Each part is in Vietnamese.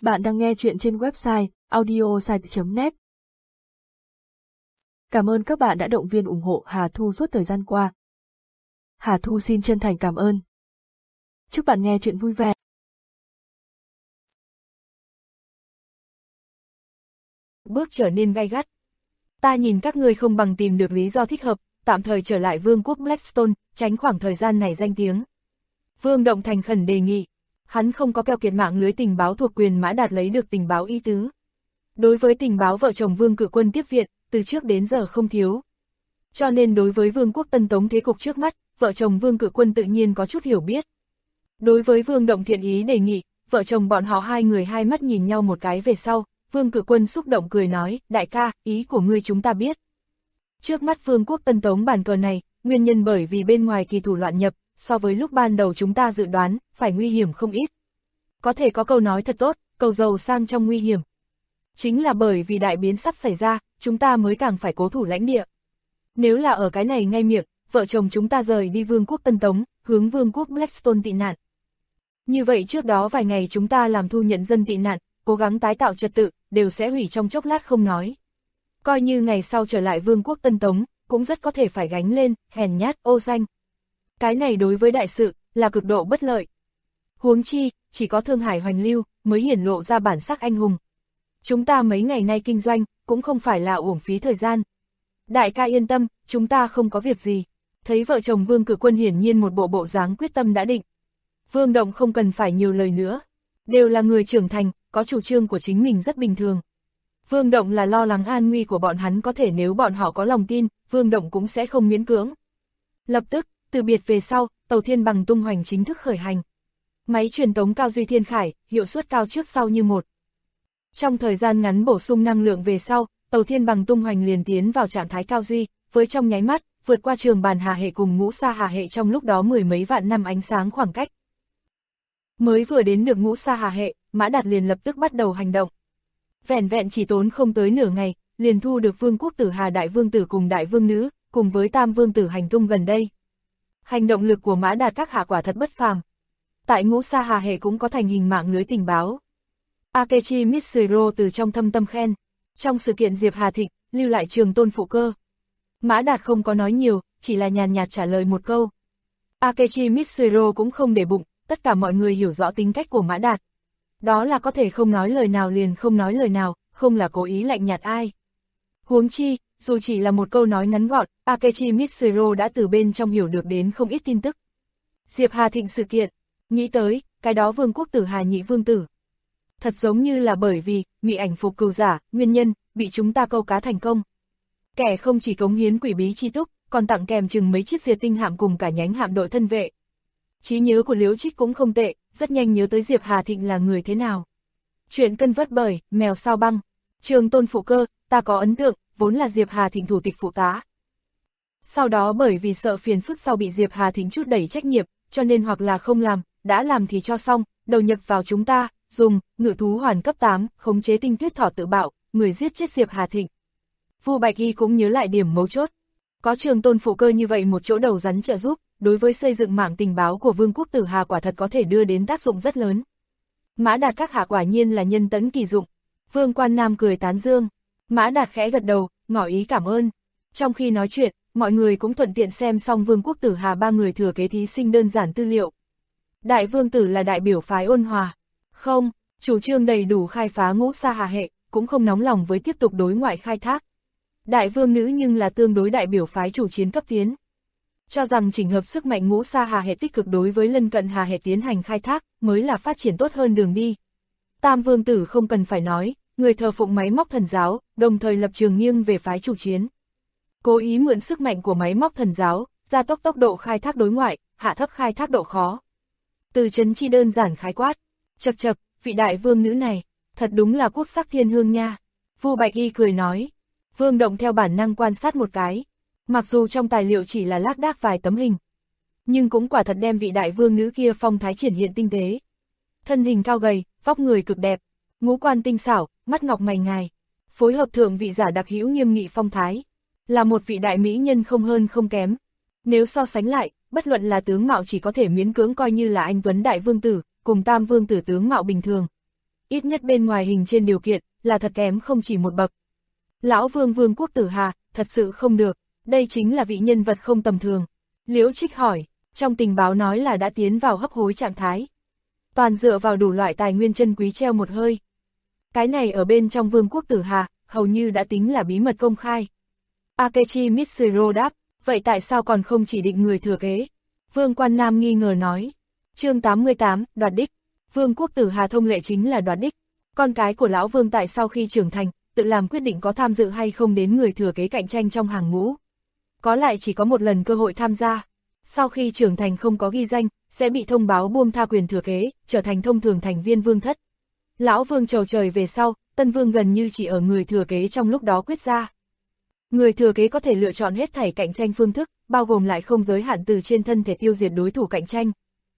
Bạn đang nghe chuyện trên website audiosite.net. Cảm ơn các bạn đã động viên ủng hộ Hà Thu suốt thời gian qua. Hà Thu xin chân thành cảm ơn. Chúc bạn nghe chuyện vui vẻ. Bước trở nên gay gắt. Ta nhìn các ngươi không bằng tìm được lý do thích hợp, tạm thời trở lại vương quốc Blackstone, tránh khoảng thời gian này danh tiếng. Vương Động thành khẩn đề nghị. Hắn không có keo kiệt mạng lưới tình báo thuộc quyền Mã Đạt lấy được tình báo ý tứ. Đối với tình báo vợ chồng Vương Cự Quân tiếp viện, từ trước đến giờ không thiếu. Cho nên đối với Vương quốc Tân Tống thế cục trước mắt, vợ chồng Vương Cự Quân tự nhiên có chút hiểu biết. Đối với Vương Động thiện ý đề nghị, vợ chồng bọn họ hai người hai mắt nhìn nhau một cái về sau, Vương Cự Quân xúc động cười nói, đại ca, ý của ngươi chúng ta biết. Trước mắt Vương quốc Tân Tống bàn cờ này, nguyên nhân bởi vì bên ngoài kỳ thủ loạn nhập, so với lúc ban đầu chúng ta dự đoán, phải nguy hiểm không ít. Có thể có câu nói thật tốt, cầu giàu sang trong nguy hiểm. Chính là bởi vì đại biến sắp xảy ra, chúng ta mới càng phải cố thủ lãnh địa. Nếu là ở cái này ngay miệng, vợ chồng chúng ta rời đi Vương quốc Tân Tống, hướng Vương quốc Blackstone tị nạn. Như vậy trước đó vài ngày chúng ta làm thu nhận dân tị nạn, cố gắng tái tạo trật tự, đều sẽ hủy trong chốc lát không nói. Coi như ngày sau trở lại Vương quốc Tân Tống, cũng rất có thể phải gánh lên, hèn nhát, ô danh. Cái này đối với đại sự, là cực độ bất lợi. Huống chi, chỉ có Thương Hải hoành lưu, mới hiển lộ ra bản sắc anh hùng. Chúng ta mấy ngày nay kinh doanh, cũng không phải là uổng phí thời gian. Đại ca yên tâm, chúng ta không có việc gì. Thấy vợ chồng Vương Cự Quân hiển nhiên một bộ dáng quyết tâm đã định. Vương Động không cần phải nhiều lời nữa. Đều là người trưởng thành, có chủ trương của chính mình rất bình thường. Vương Động là lo lắng an nguy của bọn hắn, có thể nếu bọn họ có lòng tin, Vương Động cũng sẽ không miễn cưỡng. Lập tức, từ biệt về sau, tàu Thiên Bằng tung hoành chính thức khởi hành. Máy truyền tống cao duy thiên khải, hiệu suất cao trước sau như một. Trong thời gian ngắn bổ sung năng lượng về sau, tàu Thiên Bằng tung hoành liền tiến vào trạng thái cao duy, với trong nháy mắt, vượt qua Trường Bàn Hà hệ cùng Ngũ Sa Hà hệ trong lúc đó mười mấy vạn năm ánh sáng khoảng cách. Mới vừa đến được Ngũ Sa Hà hệ, Mã Đạt liền lập tức bắt đầu hành động. Vẻn vẹn chỉ tốn không tới nửa ngày, liền thu được Vương quốc Tử Hà Đại Vương Tử cùng Đại Vương Nữ, cùng với Tam Vương Tử hành tung gần đây. Hành động lực của Mã Đạt các hạ quả thật bất phàm. Tại Ngũ Sa Hà hệ cũng có thành hình mạng lưới tình báo. Akechi Mitsuro từ trong thâm tâm khen. Trong sự kiện Diệp Hà Thịnh, lưu lại Trường Tôn phụ cơ. Mã Đạt không có nói nhiều, chỉ là nhàn nhạt trả lời một câu. Akechi Mitsuro cũng không để bụng, tất cả mọi người hiểu rõ tính cách của Mã Đạt. Đó là có thể không nói lời nào liền không nói lời nào, không là cố ý lạnh nhạt ai. Huống chi, dù chỉ là một câu nói ngắn gọn, Akechi Mitsuro đã từ bên trong hiểu được đến không ít tin tức. Diệp Hà Thịnh sự kiện, nghĩ tới, cái đó Vương quốc Tử Hà nhị vương tử. Thật giống như là bởi vì, bị ảnh phục cừu giả, nguyên nhân, bị chúng ta câu cá thành công. Kẻ không chỉ cống hiến quỷ bí chi túc, còn tặng kèm chừng mấy chiếc diệt tinh hạm cùng cả nhánh hạm đội thân vệ. Trí nhớ của Liễu Trích cũng không tệ, rất nhanh nhớ tới Diệp Hà Thịnh là người thế nào. Chuyện cân vớt bởi, mèo sao băng. Trường Tôn phụ cơ, ta có ấn tượng, vốn là Diệp Hà Thịnh thủ tịch phụ tá. Sau đó bởi vì sợ phiền phức sau bị Diệp Hà Thịnh chút đẩy trách nhiệm, cho nên hoặc là không làm, đã làm thì cho xong, đầu nhập vào chúng ta, dùng, ngự thú hoàn cấp 8, khống chế tinh tuyết thỏ tự bạo, người giết chết Diệp Hà Thịnh. Vu Bạch Y cũng nhớ lại điểm mấu chốt. Có Trường Tôn phụ cơ như vậy một chỗ đầu rắn trợ giúp, đối với xây dựng mạng tình báo của Vương quốc Tử Hà quả thật có thể đưa đến tác dụng rất lớn. Mã Đạt các hạ quả nhiên là nhân tấn kỳ dụng. Vương Quan Nam cười tán dương. Mã Đạt khẽ gật đầu, ngỏ ý cảm ơn. Trong khi nói chuyện, mọi người cũng thuận tiện xem xong Vương quốc Tử Hà ba người thừa kế thí sinh đơn giản tư liệu. Đại Vương Tử là đại biểu phái ôn hòa. Không, chủ trương đầy đủ khai phá Ngũ Sa Hà hệ, cũng không nóng lòng với tiếp tục đối ngoại khai thác. Đại Vương Nữ nhưng là tương đối đại biểu phái chủ chiến cấp tiến. Cho rằng chỉnh hợp sức mạnh Ngũ Sa Hà hệ tích cực đối với lân cận Hà hệ tiến hành khai thác, mới là phát triển tốt hơn đường đi. Tam Vương Tử không cần phải nói, người thờ phụng máy móc thần giáo, đồng thời lập trường nghiêng về phái chủ chiến. Cố ý mượn sức mạnh của máy móc thần giáo, gia tốc tốc độ khai thác đối ngoại, hạ thấp khai thác độ khó. Từ chấn chi đơn giản khái quát, chậc chậc, vị đại vương nữ này, thật đúng là quốc sắc thiên hương nha. Vu Bạch Y cười nói. Vương Động theo bản năng quan sát một cái. Mặc dù trong tài liệu chỉ là lác đác vài tấm hình, nhưng cũng quả thật đem vị đại vương nữ kia phong thái triển hiện tinh tế. Thân hình cao gầy, vóc người cực đẹp, ngũ quan tinh xảo, mắt ngọc mày ngài, phối hợp thượng vị giả đặc hữu nghiêm nghị phong thái, là một vị đại mỹ nhân không hơn không kém. Nếu so sánh lại, bất luận là tướng mạo chỉ có thể miễn cưỡng coi như là anh tuấn đại vương tử, cùng Tam Vương Tử tướng mạo bình thường. ít nhất bên ngoài hình trên điều kiện, là thật kém không chỉ một bậc. Lão Vương Vương quốc Tử Hà, thật sự không được, đây chính là vị nhân vật không tầm thường. Liễu Trích hỏi, trong tình báo nói là đã tiến vào hấp hối trạng thái. Toàn dựa vào đủ loại tài nguyên chân quý treo một hơi. Cái này ở bên trong Vương quốc Tử Hà, hầu như đã tính là bí mật công khai. Akechi Mitsuru đáp, vậy tại sao còn không chỉ định người thừa kế? Vương Quan Nam nghi ngờ nói. Chương 88, đoạt đích. Vương quốc Tử Hà thông lệ chính là đoạt đích. Con cái của lão Vương tại sau khi trưởng thành, tự làm quyết định có tham dự hay không đến người thừa kế cạnh tranh trong hàng ngũ. Có lại chỉ có một lần cơ hội tham gia. Sau khi trưởng thành không có ghi danh, sẽ bị thông báo buông tha quyền thừa kế, trở thành thông thường thành viên vương thất. Lão Vương trầu trời về sau, Tân Vương gần như chỉ ở người thừa kế trong lúc đó quyết ra. Người thừa kế có thể lựa chọn hết thảy cạnh tranh phương thức, bao gồm lại không giới hạn từ trên thân thể tiêu diệt đối thủ cạnh tranh.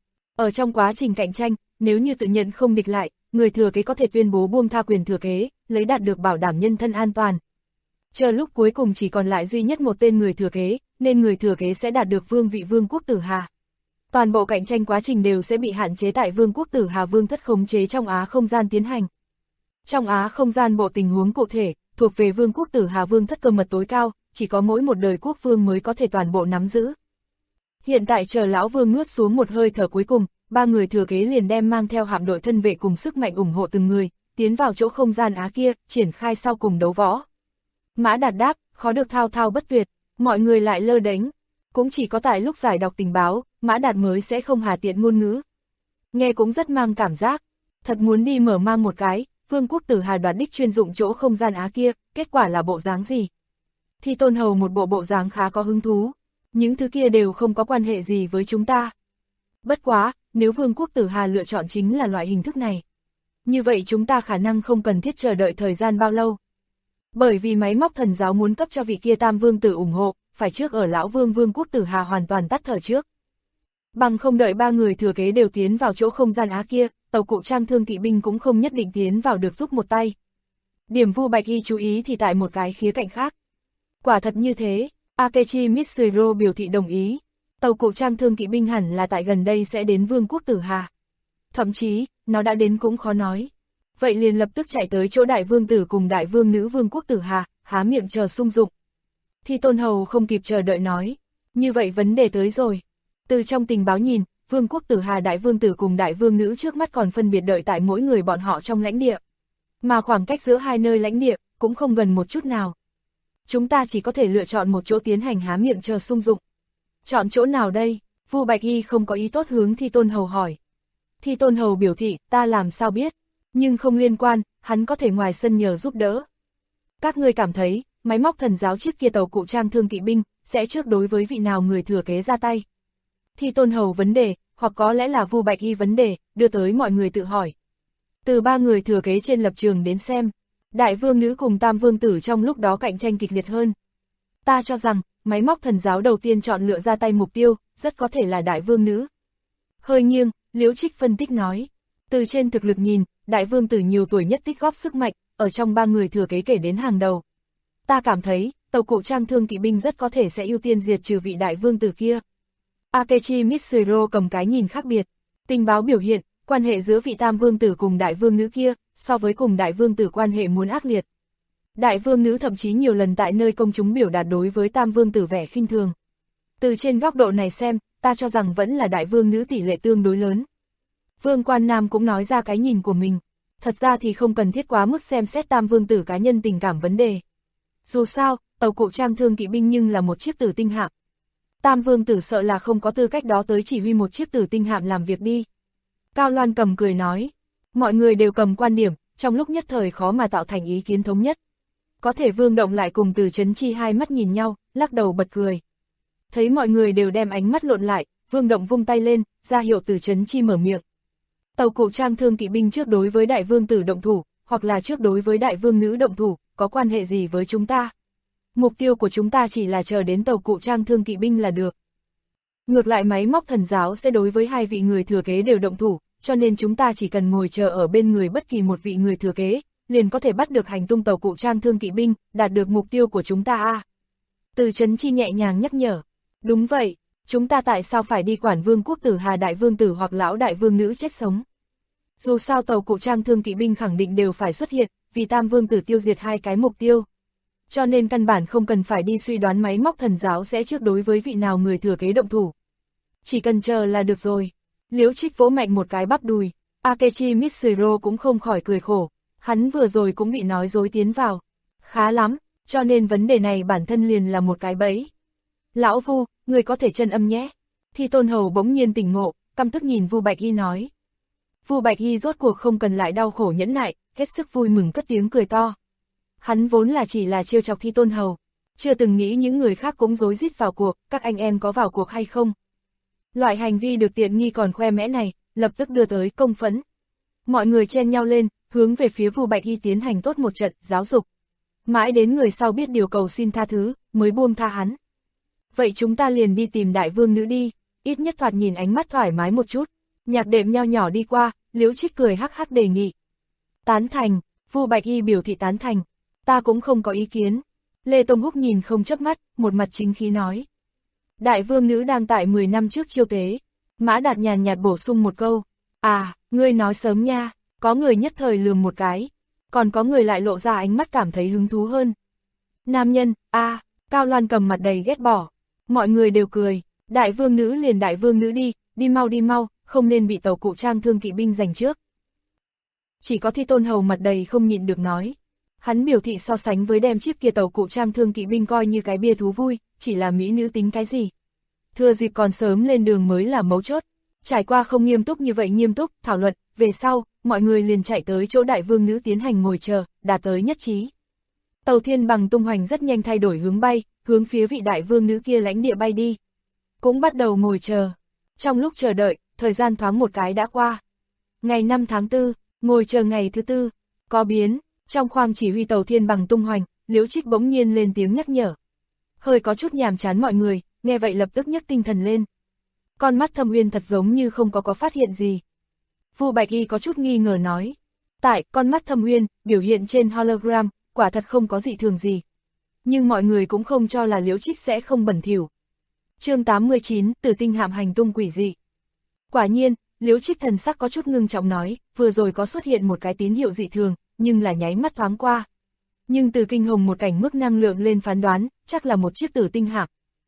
Ở trong quá trình cạnh tranh, nếu như tự nhận không địch lại, người thừa kế có thể tuyên bố buông tha quyền thừa kế, lấy đạt được bảo đảm nhân thân an toàn. Chờ lúc cuối cùng chỉ còn lại duy nhất một tên người thừa kế, nên người thừa kế sẽ đạt được vương vị Vương quốc Tử Hà. Toàn bộ cạnh tranh quá trình đều sẽ bị hạn chế tại Vương quốc Tử Hà vương thất khống chế trong Á không gian tiến hành. Trong Á không gian bộ tình huống cụ thể, thuộc về Vương quốc Tử Hà vương thất cơ mật tối cao, chỉ có mỗi một đời quốc vương mới có thể toàn bộ nắm giữ. Hiện tại chờ lão Vương nuốt xuống một hơi thở cuối cùng, ba người thừa kế liền đem mang theo hạm đội thân vệ cùng sức mạnh ủng hộ từng người, tiến vào chỗ không gian Á kia, triển khai sau cùng đấu võ. Mã Đạt đáp, khó được thao thao bất tuyệt, mọi người lại lơ đánh. Cũng chỉ có tại lúc giải đọc tình báo, Mã Đạt mới sẽ không hà tiện ngôn ngữ. Nghe cũng rất mang cảm giác, thật muốn đi mở mang một cái, Vương quốc Tử Hà đoạt đích chuyên dụng chỗ không gian Á kia, kết quả là bộ dáng gì? Thi Tôn Hầu một bộ dáng khá có hứng thú, những thứ kia đều không có quan hệ gì với chúng ta. Bất quá, nếu Vương quốc Tử Hà lựa chọn chính là loại hình thức này, như vậy chúng ta khả năng không cần thiết chờ đợi thời gian bao lâu. Bởi vì máy móc thần giáo muốn cấp cho vị kia Tam Vương tử ủng hộ, phải trước ở lão Vương Vương quốc Tử Hà hoàn toàn tắt thở trước. Bằng không đợi ba người thừa kế đều tiến vào chỗ không gian Á kia, tàu cụ trang thương kỵ binh cũng không nhất định tiến vào được giúp một tay. Điểm Vu Bạch Y chú ý thì tại một cái khía cạnh khác. Quả thật như thế, Akechi Mitsuru biểu thị đồng ý. Tàu cụ trang thương kỵ binh hẳn là tại gần đây sẽ đến Vương quốc Tử Hà. Thậm chí, nó đã đến cũng khó nói. Vậy liền lập tức chạy tới chỗ đại vương tử cùng đại vương nữ Vương quốc Tử Hà, há miệng chờ sung dụng. Thi Tôn Hầu không kịp chờ đợi nói, như vậy vấn đề tới rồi. Từ trong tình báo nhìn, Vương quốc Tử Hà đại vương tử cùng đại vương nữ trước mắt còn phân biệt đợi tại mỗi người bọn họ trong lãnh địa. Mà khoảng cách giữa hai nơi lãnh địa, cũng không gần một chút nào. Chúng ta chỉ có thể lựa chọn một chỗ tiến hành há miệng chờ sung dụng. Chọn chỗ nào đây? Vu Bạch Y không có ý tốt hướng Thi Tôn Hầu hỏi. Thi Tôn Hầu biểu thị, ta làm sao biết, nhưng không liên quan, hắn có thể ngoài sân nhờ giúp đỡ. Các ngươi cảm thấy, máy móc thần giáo trước kia tàu cụ trang thương kỵ binh, sẽ trước đối với vị nào người thừa kế ra tay? Thi Tôn Hầu vấn đề, hoặc có lẽ là Vu Bạch Y vấn đề, đưa tới mọi người tự hỏi. Từ ba người thừa kế trên lập trường đến xem, đại vương nữ cùng tam vương tử trong lúc đó cạnh tranh kịch liệt hơn. Ta cho rằng, máy móc thần giáo đầu tiên chọn lựa ra tay mục tiêu, rất có thể là đại vương nữ. Hơi nghiêng, Liễu Trích phân tích nói. Từ trên thực lực nhìn, đại vương tử nhiều tuổi nhất tích góp sức mạnh, ở trong ba người thừa kế kể đến hàng đầu. Ta cảm thấy, tàu cụ trang thương kỵ binh rất có thể sẽ ưu tiên diệt trừ vị đại vương tử kia. Akechi Mitsuru cầm cái nhìn khác biệt. Tình báo biểu hiện, quan hệ giữa vị tam vương tử cùng đại vương nữ kia, so với cùng đại vương tử quan hệ muốn ác liệt. Đại vương nữ thậm chí nhiều lần tại nơi công chúng biểu đạt đối với tam vương tử vẻ khinh thường. Từ trên góc độ này xem, ta cho rằng vẫn là đại vương nữ tỷ lệ tương đối lớn. Vương Quan Nam cũng nói ra cái nhìn của mình. Thật ra thì không cần thiết quá mức xem xét tam vương tử cá nhân tình cảm vấn đề. Dù sao, tàu cụ trang thương kỵ binh nhưng là một chiếc tử tinh hạm. Tam vương tử sợ là không có tư cách đó tới chỉ huy một chiếc tử tinh hạm làm việc đi. Cao Loan cầm cười nói. Mọi người đều cầm quan điểm, trong lúc nhất thời khó mà tạo thành ý kiến thống nhất. Có thể Vương Động lại cùng Từ Chấn Chi hai mắt nhìn nhau, lắc đầu bật cười. Thấy mọi người đều đem ánh mắt lộn lại, Vương Động vung tay lên, ra hiệu Từ Chấn Chi mở miệng. Tàu cụ trang thương kỵ binh trước đối với đại vương tử động thủ, hoặc là trước đối với đại vương nữ động thủ, có quan hệ gì với chúng ta? Mục tiêu của chúng ta chỉ là chờ đến tàu cụ trang thương kỵ binh là được. Ngược lại máy móc thần giáo sẽ đối với hai vị người thừa kế đều động thủ, cho nên chúng ta chỉ cần ngồi chờ ở bên người bất kỳ một vị người thừa kế, liền có thể bắt được hành tung tàu cụ trang thương kỵ binh, đạt được mục tiêu của chúng ta a. Từ Chấn Chi nhẹ nhàng nhắc nhở. Đúng vậy, chúng ta tại sao phải đi quản Vương quốc Tử Hà đại vương tử hoặc lão đại vương nữ chết sống? Dù sao tàu cụ trang thương kỵ binh khẳng định đều phải xuất hiện, vì Tam Vương Tử tiêu diệt hai cái mục tiêu. Cho nên căn bản không cần phải đi suy đoán máy móc thần giáo sẽ trước đối với vị nào người thừa kế động thủ. Chỉ cần chờ là được rồi. Liễu Trích vỗ mạnh một cái bắp đùi, Akechi Mitsuru cũng không khỏi cười khổ, hắn vừa rồi cũng bị nói dối tiến vào. Khá lắm, cho nên vấn đề này bản thân liền là một cái bẫy. Lão Vu, người có thể chân âm nhé. Thi Tôn Hầu bỗng nhiên tỉnh ngộ, căm tức nhìn Vu Bạch Hy nói. Vu Bạch Hy rốt cuộc không cần lại đau khổ nhẫn nại, hết sức vui mừng cất tiếng cười to. Hắn vốn là chỉ là trêu chọc Thi Tôn Hầu, chưa từng nghĩ những người khác cũng rối rít vào cuộc, các anh em có vào cuộc hay không? Loại hành vi được tiện nghi còn khoe mẽ này, lập tức đưa tới công phẫn. Mọi người chen nhau lên, hướng về phía Vu Bạch Hy tiến hành tốt một trận giáo dục. Mãi đến người sau biết điều cầu xin tha thứ, mới buông tha hắn. Vậy chúng ta liền đi tìm đại vương nữ đi, ít nhất thoạt nhìn ánh mắt thoải mái một chút. Nhạc đệm nho nhỏ đi qua, Liễu Trích cười hắc hắc đề nghị. Tán thành, Vu Bạch Hy biểu thị tán thành, ta cũng không có ý kiến. Lê Tông Húc nhìn không chớp mắt, một mặt chính khí nói. Đại vương nữ đang tại 10 năm trước chiêu tế. Mã Đạt nhàn nhạt bổ sung một câu. À, ngươi nói sớm nha, có người nhất thời lườm một cái. Còn có người lại lộ ra ánh mắt cảm thấy hứng thú hơn. Nam nhân, Cao Loan cầm mặt đầy ghét bỏ. Mọi người đều cười, đại vương nữ liền đại vương nữ đi mau, không nên bị tàu cụ trang thương kỵ binh giành trước. Chỉ có Thi Tôn Hầu mặt đầy không nhịn được nói. Hắn biểu thị so sánh với đem chiếc kia tàu cụ trang thương kỵ binh coi như cái bia thú vui, chỉ là mỹ nữ tính cái gì. Thừa dịp còn sớm lên đường mới là mấu chốt. Trải qua không nghiêm túc như vậy nghiêm túc, thảo luận, về sau, mọi người liền chạy tới chỗ đại vương nữ tiến hành ngồi chờ, đạt tới nhất trí. Tàu Thiên Bằng tung hoành rất nhanh thay đổi hướng bay, hướng phía vị đại vương nữ kia lãnh địa bay đi. Cũng bắt đầu ngồi chờ. Trong lúc chờ đợi, thời gian thoáng một cái đã qua. Ngày 5 tháng 4, ngồi chờ ngày thứ 4, có biến, trong khoang chỉ huy tàu Thiên Bằng tung hoành, Liễu Trích bỗng nhiên lên tiếng nhắc nhở. Hơi có chút nhàm chán mọi người, nghe vậy lập tức nhấc tinh thần lên. Con mắt Thâm Uyên thật giống như không có phát hiện gì. Vu Bạch Y có chút nghi ngờ nói. Tại con mắt Thâm Uyên, biểu hiện trên hologram, quả thật không có dị thường gì. Nhưng mọi người cũng không cho là Liễu Trích sẽ không bẩn thỉu. Chương 89, Tử tinh hạm hành tung quỷ dị. Quả nhiên, Liễu Trích thần sắc có chút ngưng trọng nói, vừa rồi có xuất hiện một cái tín hiệu dị thường, nhưng là nháy mắt thoáng qua. Nhưng từ kinh hồng một cảnh mức năng lượng lên phán đoán, chắc là một chiếc tử tinh hạm.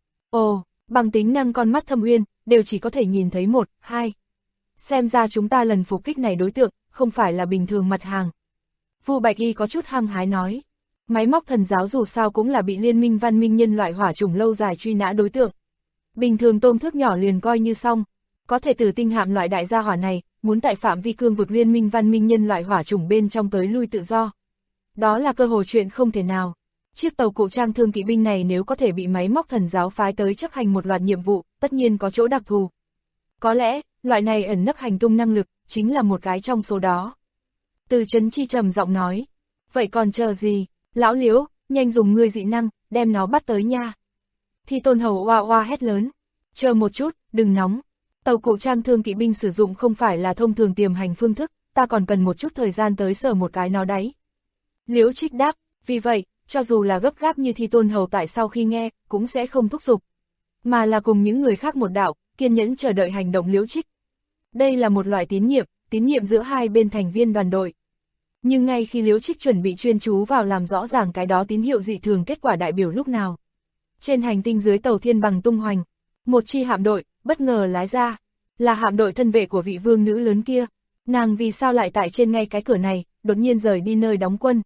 Ồ, bằng tính năng con mắt Thâm Uyên, đều chỉ có thể nhìn thấy 1, 2. Xem ra chúng ta lần phục kích này đối tượng, không phải là bình thường mặt hàng. Vu Bạch Y có chút hăng hái nói. Máy móc thần giáo dù sao cũng là bị liên minh văn minh nhân loại hỏa chủng lâu dài truy nã đối tượng. Bình thường tôm thước nhỏ liền coi như xong. Có thể tử tinh hạm loại đại gia hỏa này, muốn tại phạm vi cương vực liên minh văn minh nhân loại hỏa chủng bên trong tới lui tự do. Đó là cơ hội chuyện không thể nào. Chiếc tàu cụ trang thương kỵ binh này nếu có thể bị máy móc thần giáo phái tới chấp hành một loạt nhiệm vụ, tất nhiên có chỗ đặc thù. Có lẽ, loại này ẩn nấp hành tung năng lực, chính là một cái trong số đó. Từ Chấn Chi trầm giọng nói. Vậy còn chờ gì? Lão Liễu, nhanh dùng ngươi dị năng, đem nó bắt tới nha. Thi Tôn Hầu oa oa hét lớn. Chờ một chút, đừng nóng. Tàu cụ trang thương kỵ binh sử dụng không phải là thông thường tiềm hành phương thức, ta còn cần một chút thời gian tới sờ một cái nó đấy. Liễu Trích đáp, vì vậy, cho dù là gấp gáp như Thi Tôn Hầu tại sau khi nghe, cũng sẽ không thúc giục. Mà là cùng những người khác một đạo, kiên nhẫn chờ đợi hành động Liễu Trích. Đây là một loại tín nhiệm giữa hai bên thành viên đoàn đội. Nhưng ngay khi Liễu Trích chuẩn bị chuyên chú vào làm rõ ràng cái đó tín hiệu dị thường kết quả đại biểu lúc nào. Trên hành tinh dưới tàu Thiên Bằng tung hoành, một chi hạm đội, bất ngờ lái ra, là hạm đội thân vệ của vị vương nữ lớn kia. Nàng vì sao lại tại trên ngay cái cửa này, đột nhiên rời đi nơi đóng quân.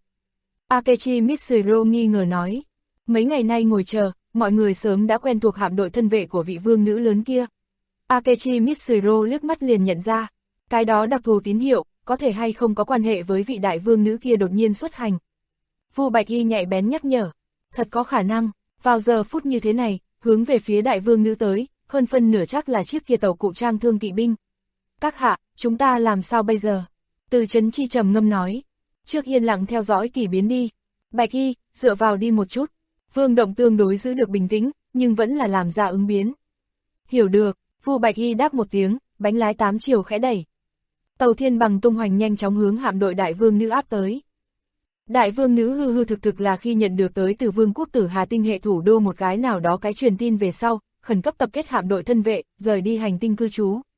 Akechi Mitsuru nghi ngờ nói, mấy ngày nay ngồi chờ, mọi người sớm đã quen thuộc hạm đội thân vệ của vị vương nữ lớn kia. Akechi Mitsuru liếc mắt liền nhận ra, cái đó đặc thù tín hiệu, có thể hay không có quan hệ với vị đại vương nữ kia đột nhiên xuất hành. Vu Bạch Y nhạy bén nhắc nhở, thật có khả năng, vào giờ phút như thế này, hướng về phía đại vương nữ tới, hơn phân nửa chắc là chiếc kia tàu cụ trang thương kỵ binh. Các hạ, chúng ta làm sao bây giờ? Từ Chấn Chi trầm ngâm nói, trước yên lặng theo dõi kỳ biến đi. Bạch Y, dựa vào đi một chút. Vương Động tương đối giữ được bình tĩnh, nhưng vẫn là làm ra ứng biến. Hiểu được, Vu Bạch Y đáp một tiếng, bánh lái 8 chiều khẽ đẩy. Tàu Thiên Bằng tung hoành nhanh chóng hướng hạm đội đại vương nữ áp tới. Đại vương nữ hư thực là khi nhận được tới từ vương quốc Tử Hà tinh hệ thủ đô một cái nào đó cái truyền tin về sau, khẩn cấp tập kết hạm đội thân vệ, rời đi hành tinh cư trú.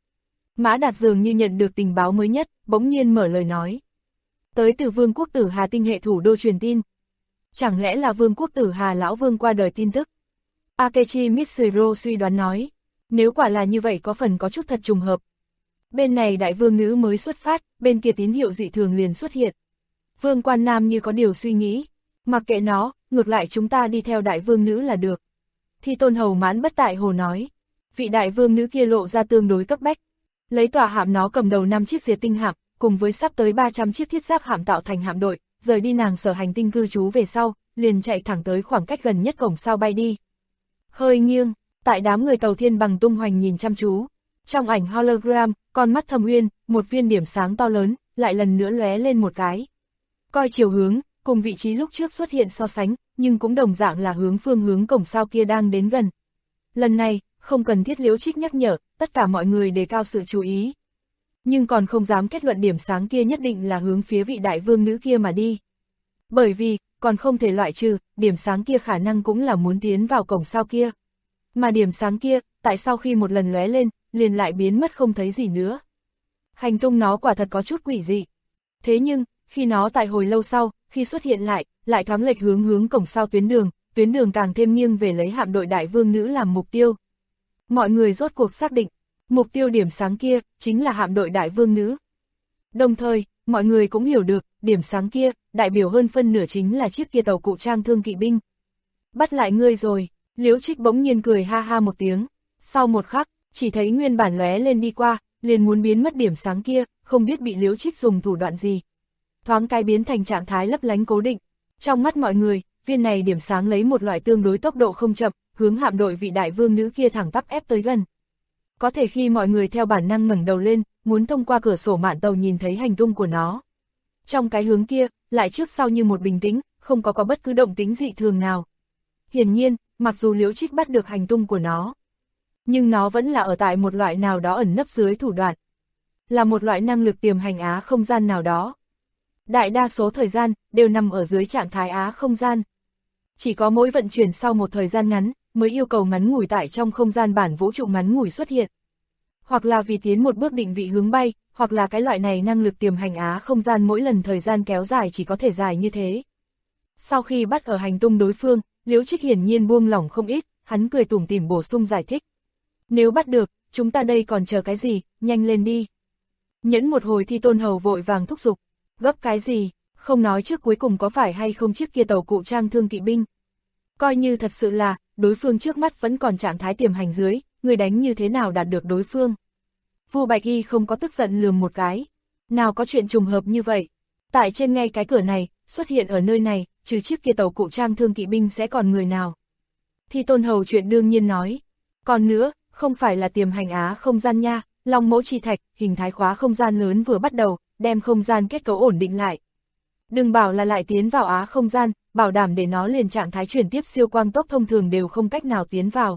Mã Đạt dường như nhận được tình báo mới nhất, bỗng nhiên mở lời nói. Tới từ Vương quốc Tử Hà tinh hệ thủ đô truyền tin. Chẳng lẽ là Vương quốc Tử Hà lão vương qua đời tin tức? Akechi Mitsuru suy đoán nói. Nếu quả là như vậy có phần có chút thật trùng hợp. Bên này đại vương nữ mới xuất phát, bên kia tín hiệu dị thường liền xuất hiện. Vương Quan Nam như có điều suy nghĩ. Mặc kệ nó, ngược lại chúng ta đi theo đại vương nữ là được. Thi Tôn Hầu Mãn Bất Tại Hồ nói. Vị đại vương nữ kia lộ ra tương đối cấp bách. Lấy tòa hạm nó cầm đầu 5 chiếc diệt tinh hạm, cùng với sắp tới 300 chiếc thiết giáp hạm tạo thành hạm đội, rời đi nàng sở hành tinh cư trú về sau, liền chạy thẳng tới khoảng cách gần nhất cổng sao bay đi. Hơi nghiêng, tại đám người Tàu Thiên Bằng tung hoành nhìn chăm chú. Trong ảnh hologram, con mắt Thâm Uyên, một viên điểm sáng to lớn, lại lần nữa lóe lên một cái. Coi chiều hướng, cùng vị trí lúc trước xuất hiện so sánh, nhưng cũng đồng dạng là phương hướng cổng sao kia đang đến gần. Lần này, không cần thiết Liễu Trích nhắc nhở, tất cả mọi người đề cao sự chú ý. Nhưng còn không dám kết luận điểm sáng kia nhất định là hướng phía vị đại vương nữ kia mà đi. Bởi vì, còn không thể loại trừ, điểm sáng kia khả năng cũng là muốn tiến vào cổng sao kia. Mà điểm sáng kia, tại sau khi một lần lóe lên, liền lại biến mất không thấy gì nữa. Hành tung nó quả thật có chút quỷ dị. Thế nhưng, khi nó tại hồi lâu sau, khi xuất hiện lại thoáng lệch hướng cổng sao tuyến đường càng thêm nghiêng về lấy hạm đội đại vương nữ làm mục tiêu. Mọi người rốt cuộc xác định, mục tiêu điểm sáng kia, chính là hạm đội đại vương nữ. Đồng thời, mọi người cũng hiểu được, điểm sáng kia, đại biểu hơn phân nửa chính là chiếc kia tàu cụ trang thương kỵ binh. Bắt lại ngươi rồi, Liễu Trích bỗng nhiên cười ha ha một tiếng. Sau một khắc, chỉ thấy nguyên bản lóe lên đi qua, liền muốn biến mất điểm sáng kia, không biết bị Liễu Trích dùng thủ đoạn gì. Thoáng cái biến thành trạng thái lấp lánh cố định. Trong mắt mọi người, viên này điểm sáng lấy một loại tương đối tốc độ không chậm, hướng hạm đội vị đại vương nữ kia thẳng tắp ép tới gần. Có thể khi mọi người theo bản năng ngẩng đầu lên, muốn thông qua cửa sổ mạn tàu nhìn thấy hành tung của nó. Trong cái hướng kia, lại trước sau như một bình tĩnh, không có bất cứ động tĩnh dị thường nào. Hiển nhiên, mặc dù Liễu Trích bắt được hành tung của nó, nhưng nó vẫn là ở tại một loại nào đó ẩn nấp dưới thủ đoạn. Là một loại năng lực tiềm hành á không gian nào đó. Đại đa số thời gian, đều nằm ở dưới trạng thái á không gian. Chỉ có mỗi vận chuyển sau một thời gian ngắn, mới yêu cầu ngắn ngủi tại trong không gian bản vũ trụ ngắn ngủi xuất hiện. Hoặc là vì tiến một bước định vị hướng bay, hoặc là cái loại này năng lực tiềm hành á không gian mỗi lần thời gian kéo dài chỉ có thể dài như thế. Sau khi bắt ở hành tung đối phương, Liễu Trích hiển nhiên buông lỏng không ít, hắn cười tủm tỉm bổ sung giải thích. Nếu bắt được, chúng ta đây còn chờ cái gì, nhanh lên đi. Nhẫn một hồi Thi Tôn Hầu vội vàng thúc giục. Gấp cái gì, không nói trước cuối cùng có phải hay không chiếc kia tàu cụ trang thương kỵ binh. Coi như thật sự là, đối phương trước mắt vẫn còn trạng thái tiềm hành dưới, người đánh như thế nào đạt được đối phương. Vu Bạch Y không có tức giận lườm một cái. Nào có chuyện trùng hợp như vậy. Tại trên ngay cái cửa này, xuất hiện ở nơi này, trừ chiếc kia tàu cụ trang thương kỵ binh sẽ còn người nào. Thi Tôn Hầu chuyện đương nhiên nói. Còn nữa, không phải là tiềm hành á không gian nha, Long Mẫu Chi Thạch, hình thái khóa không gian lớn vừa bắt đầu, đem không gian kết cấu ổn định lại. Đừng bảo là lại tiến vào á không gian, bảo đảm để nó liền trạng thái chuyển tiếp siêu quang tốc thông thường đều không cách nào tiến vào.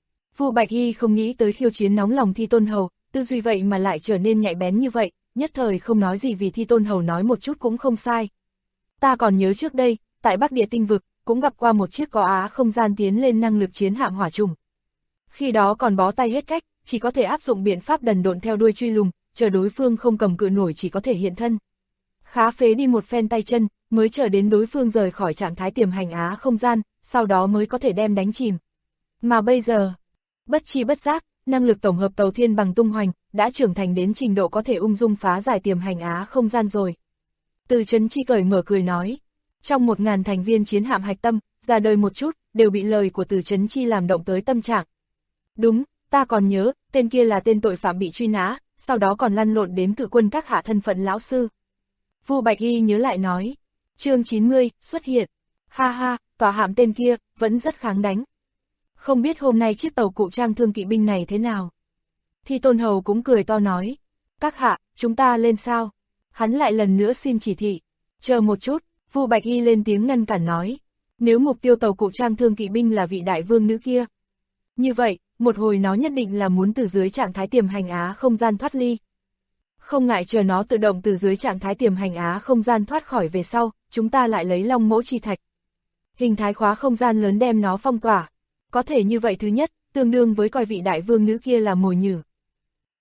Vu Bạch Y không nghĩ tới khiêu chiến nóng lòng Thi Tôn Hầu, tư duy vậy mà lại trở nên nhạy bén như vậy, nhất thời không nói gì vì Thi Tôn Hầu nói một chút cũng không sai. Ta còn nhớ trước đây, tại Bắc Địa Tinh Vực, cũng gặp qua một chiếc có á không gian tiến lên năng lực chiến hạm hỏa trùng. Khi đó còn bó tay hết cách, chỉ có thể áp dụng biện pháp đần độn theo đuôi truy lùng, chờ đối phương không cầm cự nổi chỉ có thể hiện thân. Khá phế đi một phen tay chân, mới chờ đến đối phương rời khỏi trạng thái tiềm hành á không gian, sau đó mới có thể đem đánh chìm. Mà bây giờ, bất chi bất giác, năng lực tổng hợp Tàu Thiên Bằng tung hoành, đã trưởng thành đến trình độ có thể ung dung phá giải tiềm hành á không gian rồi. Từ Trấn Chi cởi mở cười nói, trong 1000 thành viên chiến hạm hạch tâm, ra đời một chút, đều bị lời của Từ Trấn Chi làm động tới tâm trạng. Đúng, ta còn nhớ, tên kia là tên tội phạm bị truy nã, sau đó còn lăn lộn đến cự quân các hạ thân phận lão sư. Vu Bạch Y nhớ lại nói, chương 90, xuất hiện. Ha ha, tòa hạm tên kia, vẫn rất kháng đánh. Không biết hôm nay chiếc tàu cụ trang thương kỵ binh này thế nào. Thi Tôn Hầu cũng cười to nói, các hạ, chúng ta lên sao? Hắn lại lần nữa xin chỉ thị. Chờ một chút, Vu Bạch Y lên tiếng ngăn cản nói, nếu mục tiêu tàu cụ trang thương kỵ binh là vị đại vương nữ kia. Như vậy, một hồi nó nhất định là muốn từ dưới trạng thái tiềm hành á không gian thoát ly. Không ngại chờ nó tự động từ dưới trạng thái tiềm hành á không gian thoát khỏi về sau, chúng ta lại lấy Long Mẫu Chi Thạch. Hình thái khóa không gian lớn đem nó phong tỏa. Có thể như vậy thứ nhất, tương đương với coi vị đại vương nữ kia là mồi nhử.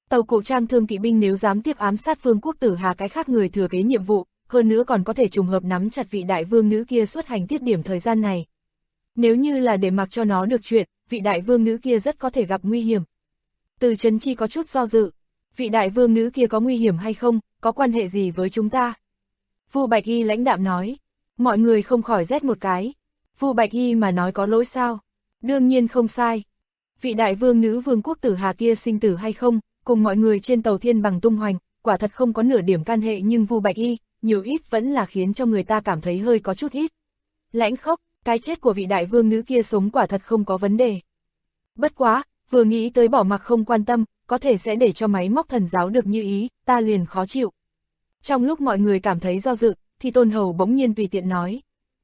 Tàu cổ trang thương kỵ binh nếu dám tiếp ám sát Vương Quốc Tử Hà cái khác người thừa kế nhiệm vụ, hơn nữa còn có thể trùng hợp nắm chặt vị đại vương nữ kia xuất hành tiết điểm thời gian này. Nếu như là để mặc cho nó được chuyện, vị đại vương nữ kia rất có thể gặp nguy hiểm. Từ Chấn Chi có chút do dự, vị đại vương nữ kia có nguy hiểm hay không, có quan hệ gì với chúng ta? Vu Bạch Y lãnh đạm nói, mọi người không khỏi rét một cái. Vu Bạch Y mà nói có lỗi sao? Đương nhiên không sai. Vị đại vương nữ Vương Quốc Tử Hà kia sinh tử hay không, cùng mọi người trên tàu Thiên Bằng tung hoành, quả thật không có nửa điểm can hệ, nhưng Vu Bạch Y, nhiều ít vẫn là khiến cho người ta cảm thấy hơi có chút ít. Lãnh Khốc, cái chết của vị đại vương nữ kia sống quả thật không có vấn đề. Bất quá, vừa nghĩ tới bỏ mặc không quan tâm, có thể sẽ để cho máy móc thần giáo được như ý, ta liền khó chịu. Trong lúc mọi người cảm thấy do dự, thì Tôn Hầu bỗng nhiên tùy tiện nói.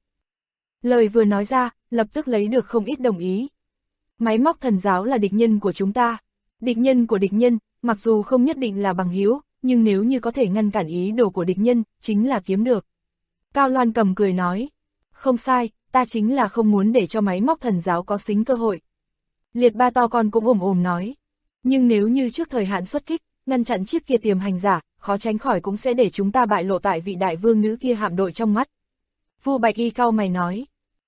Lời vừa nói ra, lập tức lấy được không ít đồng ý. Máy móc thần giáo là địch nhân của chúng ta. Địch nhân của địch nhân, mặc dù không nhất định là bằng hữu, nhưng nếu như có thể ngăn cản ý đồ của địch nhân, chính là kiếm được. Cao Loan Cầm cười nói. Không sai, ta chính là không muốn để cho máy móc thần giáo có xính cơ hội. Liệt Ba to con cũng ồm nói. Nhưng nếu như trước thời hạn xuất kích, ngăn chặn chiếc kia tiềm hành giả, khó tránh khỏi cũng sẽ để chúng ta bại lộ tại vị đại vương nữ kia hạm đội trong mắt. Vu Bạch Y cau mày nói.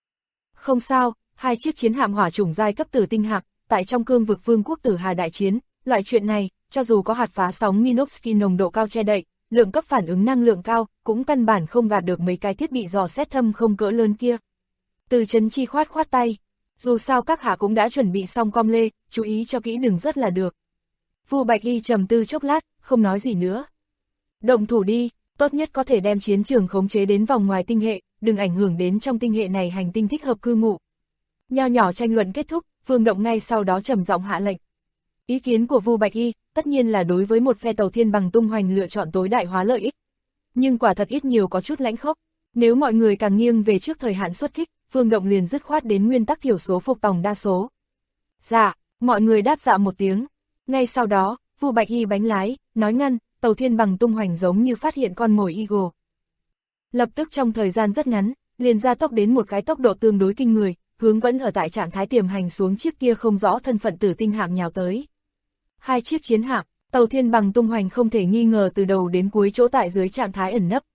Không sao, hai chiếc chiến hạm hỏa chủng giai cấp tử tinh hạm, tại trong cương vực Vương Quốc Tử Hà đại chiến, loại chuyện này, cho dù có hạt phá sóng Minovsky nồng độ cao che đậy, lượng cấp phản ứng năng lượng cao, cũng căn bản không gạt được mấy cái thiết bị dò xét thâm không cỡ lớn kia. Từ Chấn Chi khoát khoát tay, dù sao các hạ cũng đã chuẩn bị xong com lê, chú ý cho kỹ đừng rớt là được. Vu Bạch Y trầm tư chốc lát, không nói gì nữa. Động thủ đi, tốt nhất có thể đem chiến trường khống chế đến vòng ngoài tinh hệ, đừng ảnh hưởng đến trong tinh hệ này hành tinh thích hợp cư ngụ. Nho nhỏ tranh luận kết thúc, Vương Động ngay sau đó trầm giọng hạ lệnh. Ý kiến của Vu Bạch Y, tất nhiên là đối với một phe tàu Thiên Bằng tung hoành lựa chọn tối đại hóa lợi ích. Nhưng quả thật ít nhiều có chút lãnh khốc, nếu mọi người càng nghiêng về trước thời hạn xuất kích, Vương Động liền dứt khoát đến nguyên tắc thiểu số phục tòng đa số. Dạ, mọi người đáp dạ một tiếng. Ngay sau đó, Vu Bạch Y bánh lái, nói ngăn, tàu Thiên Bằng tung hoành giống như phát hiện con mồi Eagle. Lập tức trong thời gian rất ngắn, liền ra tốc đến một cái tốc độ tương đối kinh người, hướng vẫn ở tại trạng thái tiềm hành xuống chiếc kia không rõ thân phận tử tinh hạm nhào tới. Hai chiếc chiến hạm, tàu Thiên Bằng tung hoành không thể nghi ngờ từ đầu đến cuối chỗ tại dưới trạng thái ẩn nấp.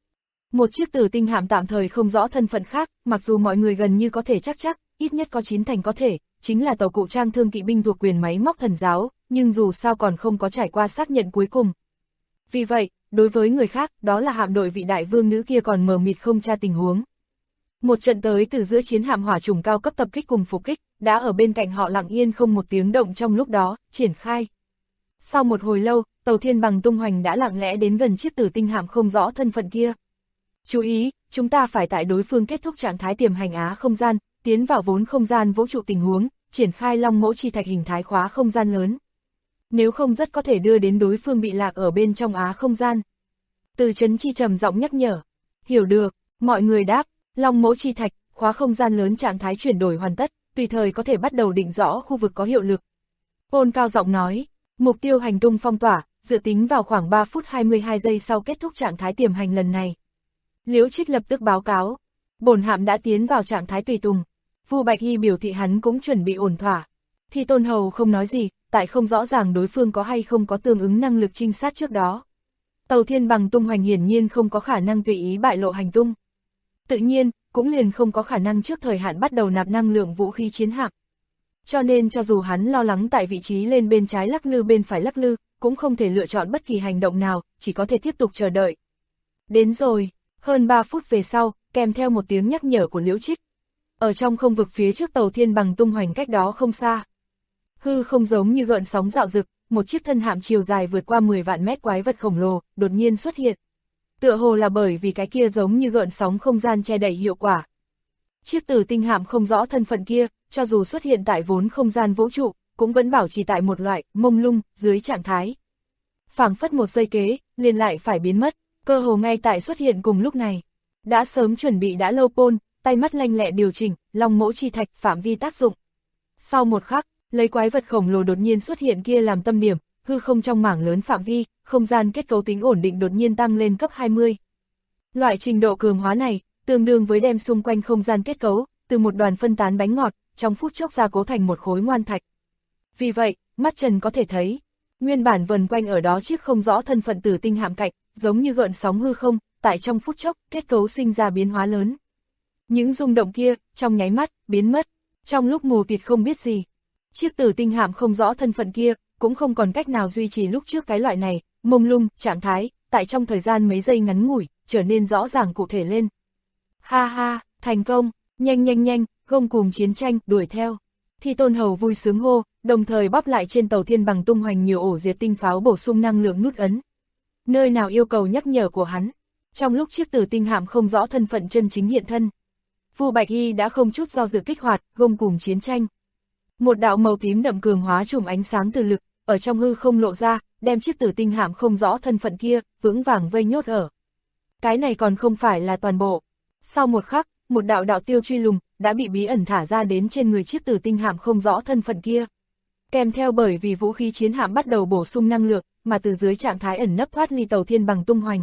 Một chiếc tử tinh hạm tạm thời không rõ thân phận khác, mặc dù mọi người gần như có thể chắc, ít nhất có 9 thành có thể, chính là tàu cụ trang thương kỵ binh thuộc quyền máy móc thần giáo, nhưng dù sao còn không có trải qua xác nhận cuối cùng. Vì vậy, đối với người khác, đó là hạm đội vị đại vương nữ kia còn mờ mịt không tra tình huống. Một trận tới từ giữa chiến hạm hỏa chủng cao cấp tập kích cùng phục kích, đã ở bên cạnh họ lặng yên không một tiếng động trong lúc đó, triển khai. Sau một hồi lâu, tàu Thiên Bằng tung hoành đã lặng lẽ đến gần chiếc tử tinh hạm không rõ thân phận kia. Chú ý, chúng ta phải tại đối phương kết thúc trạng thái tiềm hành á không gian, tiến vào vốn không gian vũ trụ tình huống, triển khai long mẫu chi thạch hình thái khóa không gian lớn. Nếu không rất có thể đưa đến đối phương bị lạc ở bên trong á không gian. Từ Chấn Chi trầm giọng nhắc nhở. Hiểu được, mọi người đáp, long mẫu chi thạch, khóa không gian lớn trạng thái chuyển đổi hoàn tất, tùy thời có thể bắt đầu định rõ khu vực có hiệu lực. Ôn cao giọng nói, mục tiêu hành tung phong tỏa, dự tính vào khoảng 3 phút 22 giây sau kết thúc trạng thái tiềm hành lần này. Liễu Trích lập tức báo cáo, bổn hạm đã tiến vào trạng thái tùy tùng. Vu Bạch Y biểu thị hắn cũng chuẩn bị ổn thỏa. Thì Tôn Hầu không nói gì, tại không rõ ràng đối phương có hay không có tương ứng năng lực trinh sát trước đó. Tàu Thiên Bằng tung hoành hiển nhiên không có khả năng tùy ý bại lộ hành tung. Tự nhiên, cũng liền không có khả năng trước thời hạn bắt đầu nạp năng lượng vũ khí chiến hạm. Cho nên cho dù hắn lo lắng tại vị trí lên bên trái lắc lư bên phải lắc lư, cũng không thể lựa chọn bất kỳ hành động nào, chỉ có thể tiếp tục chờ đợi. Đến rồi, hơn 3 phút về sau, kèm theo một tiếng nhắc nhở của Liễu Trích. Ở trong không vực phía trước tàu Thiên Bằng tung hoành cách đó không xa. Hư không giống như gợn sóng dạo dực, một chiếc thân hạm chiều dài vượt qua 10 vạn mét quái vật khổng lồ, đột nhiên xuất hiện. Tựa hồ là bởi vì cái kia giống như gợn sóng không gian che đậy hiệu quả. Chiếc tử tinh hạm không rõ thân phận kia, cho dù xuất hiện tại vốn không gian vũ trụ, cũng vẫn bảo trì tại một loại mông lung dưới trạng thái. Phảng phất một giây kế, liền lại phải biến mất, cơ hồ ngay tại xuất hiện cùng lúc này. Đã sớm chuẩn bị đã lâu Pôn, tay mắt lanh lẹ điều chỉnh, long mẫu chi thạch phạm vi tác dụng. Sau một khắc, lấy quái vật khổng lồ đột nhiên xuất hiện kia làm tâm điểm, hư không trong mảng lớn phạm vi, không gian kết cấu tính ổn định đột nhiên tăng lên cấp 20. Loại trình độ cường hóa này, tương đương với đem xung quanh không gian kết cấu, từ một đoàn phân tán bánh ngọt, trong phút chốc gia cố thành một khối ngoan thạch. Vì vậy, mắt trần có thể thấy, Nguyên bản vần quanh ở đó chiếc không rõ thân phận tử tinh hạm cạnh, giống như gợn sóng hư không, tại trong phút chốc, kết cấu sinh ra biến hóa lớn. Những rung động kia, trong nháy mắt, biến mất, trong lúc mù tịt không biết gì. Chiếc tử tinh hạm không rõ thân phận kia, cũng không còn cách nào duy trì lúc trước cái loại này, mông lung, trạng thái, tại trong thời gian mấy giây ngắn ngủi, trở nên rõ ràng cụ thể lên. Ha ha, thành công, nhanh nhanh nhanh, gông cùng chiến tranh, đuổi theo. Thi Tôn Hầu vui sướng hô, đồng thời bóp lại trên tàu thiên bằng tung hoành nhiều ổ diệt tinh pháo bổ sung năng lượng nút ấn. Nơi nào yêu cầu nhắc nhở của hắn. Trong lúc chiếc tử tinh hạm không rõ thân phận chân chính hiện thân, Vu Bạch Hy đã không chút do dự kích hoạt, gông cùng chiến tranh. Một đạo màu tím đậm cường hóa chùm ánh sáng từ lực, ở trong hư không lộ ra, đem chiếc tử tinh hạm không rõ thân phận kia, vững vàng vây nhốt ở. Cái này còn không phải là toàn bộ. Sau một khắc, một đạo đạo tiêu truy lùng, đã bị bí ẩn thả ra đến trên người chiếc tử tinh hạm không rõ thân phận kia. Kèm theo bởi vì vũ khí chiến hạm bắt đầu bổ sung năng lượng, mà từ dưới trạng thái ẩn nấp thoát ly tàu thiên bằng tung hoành.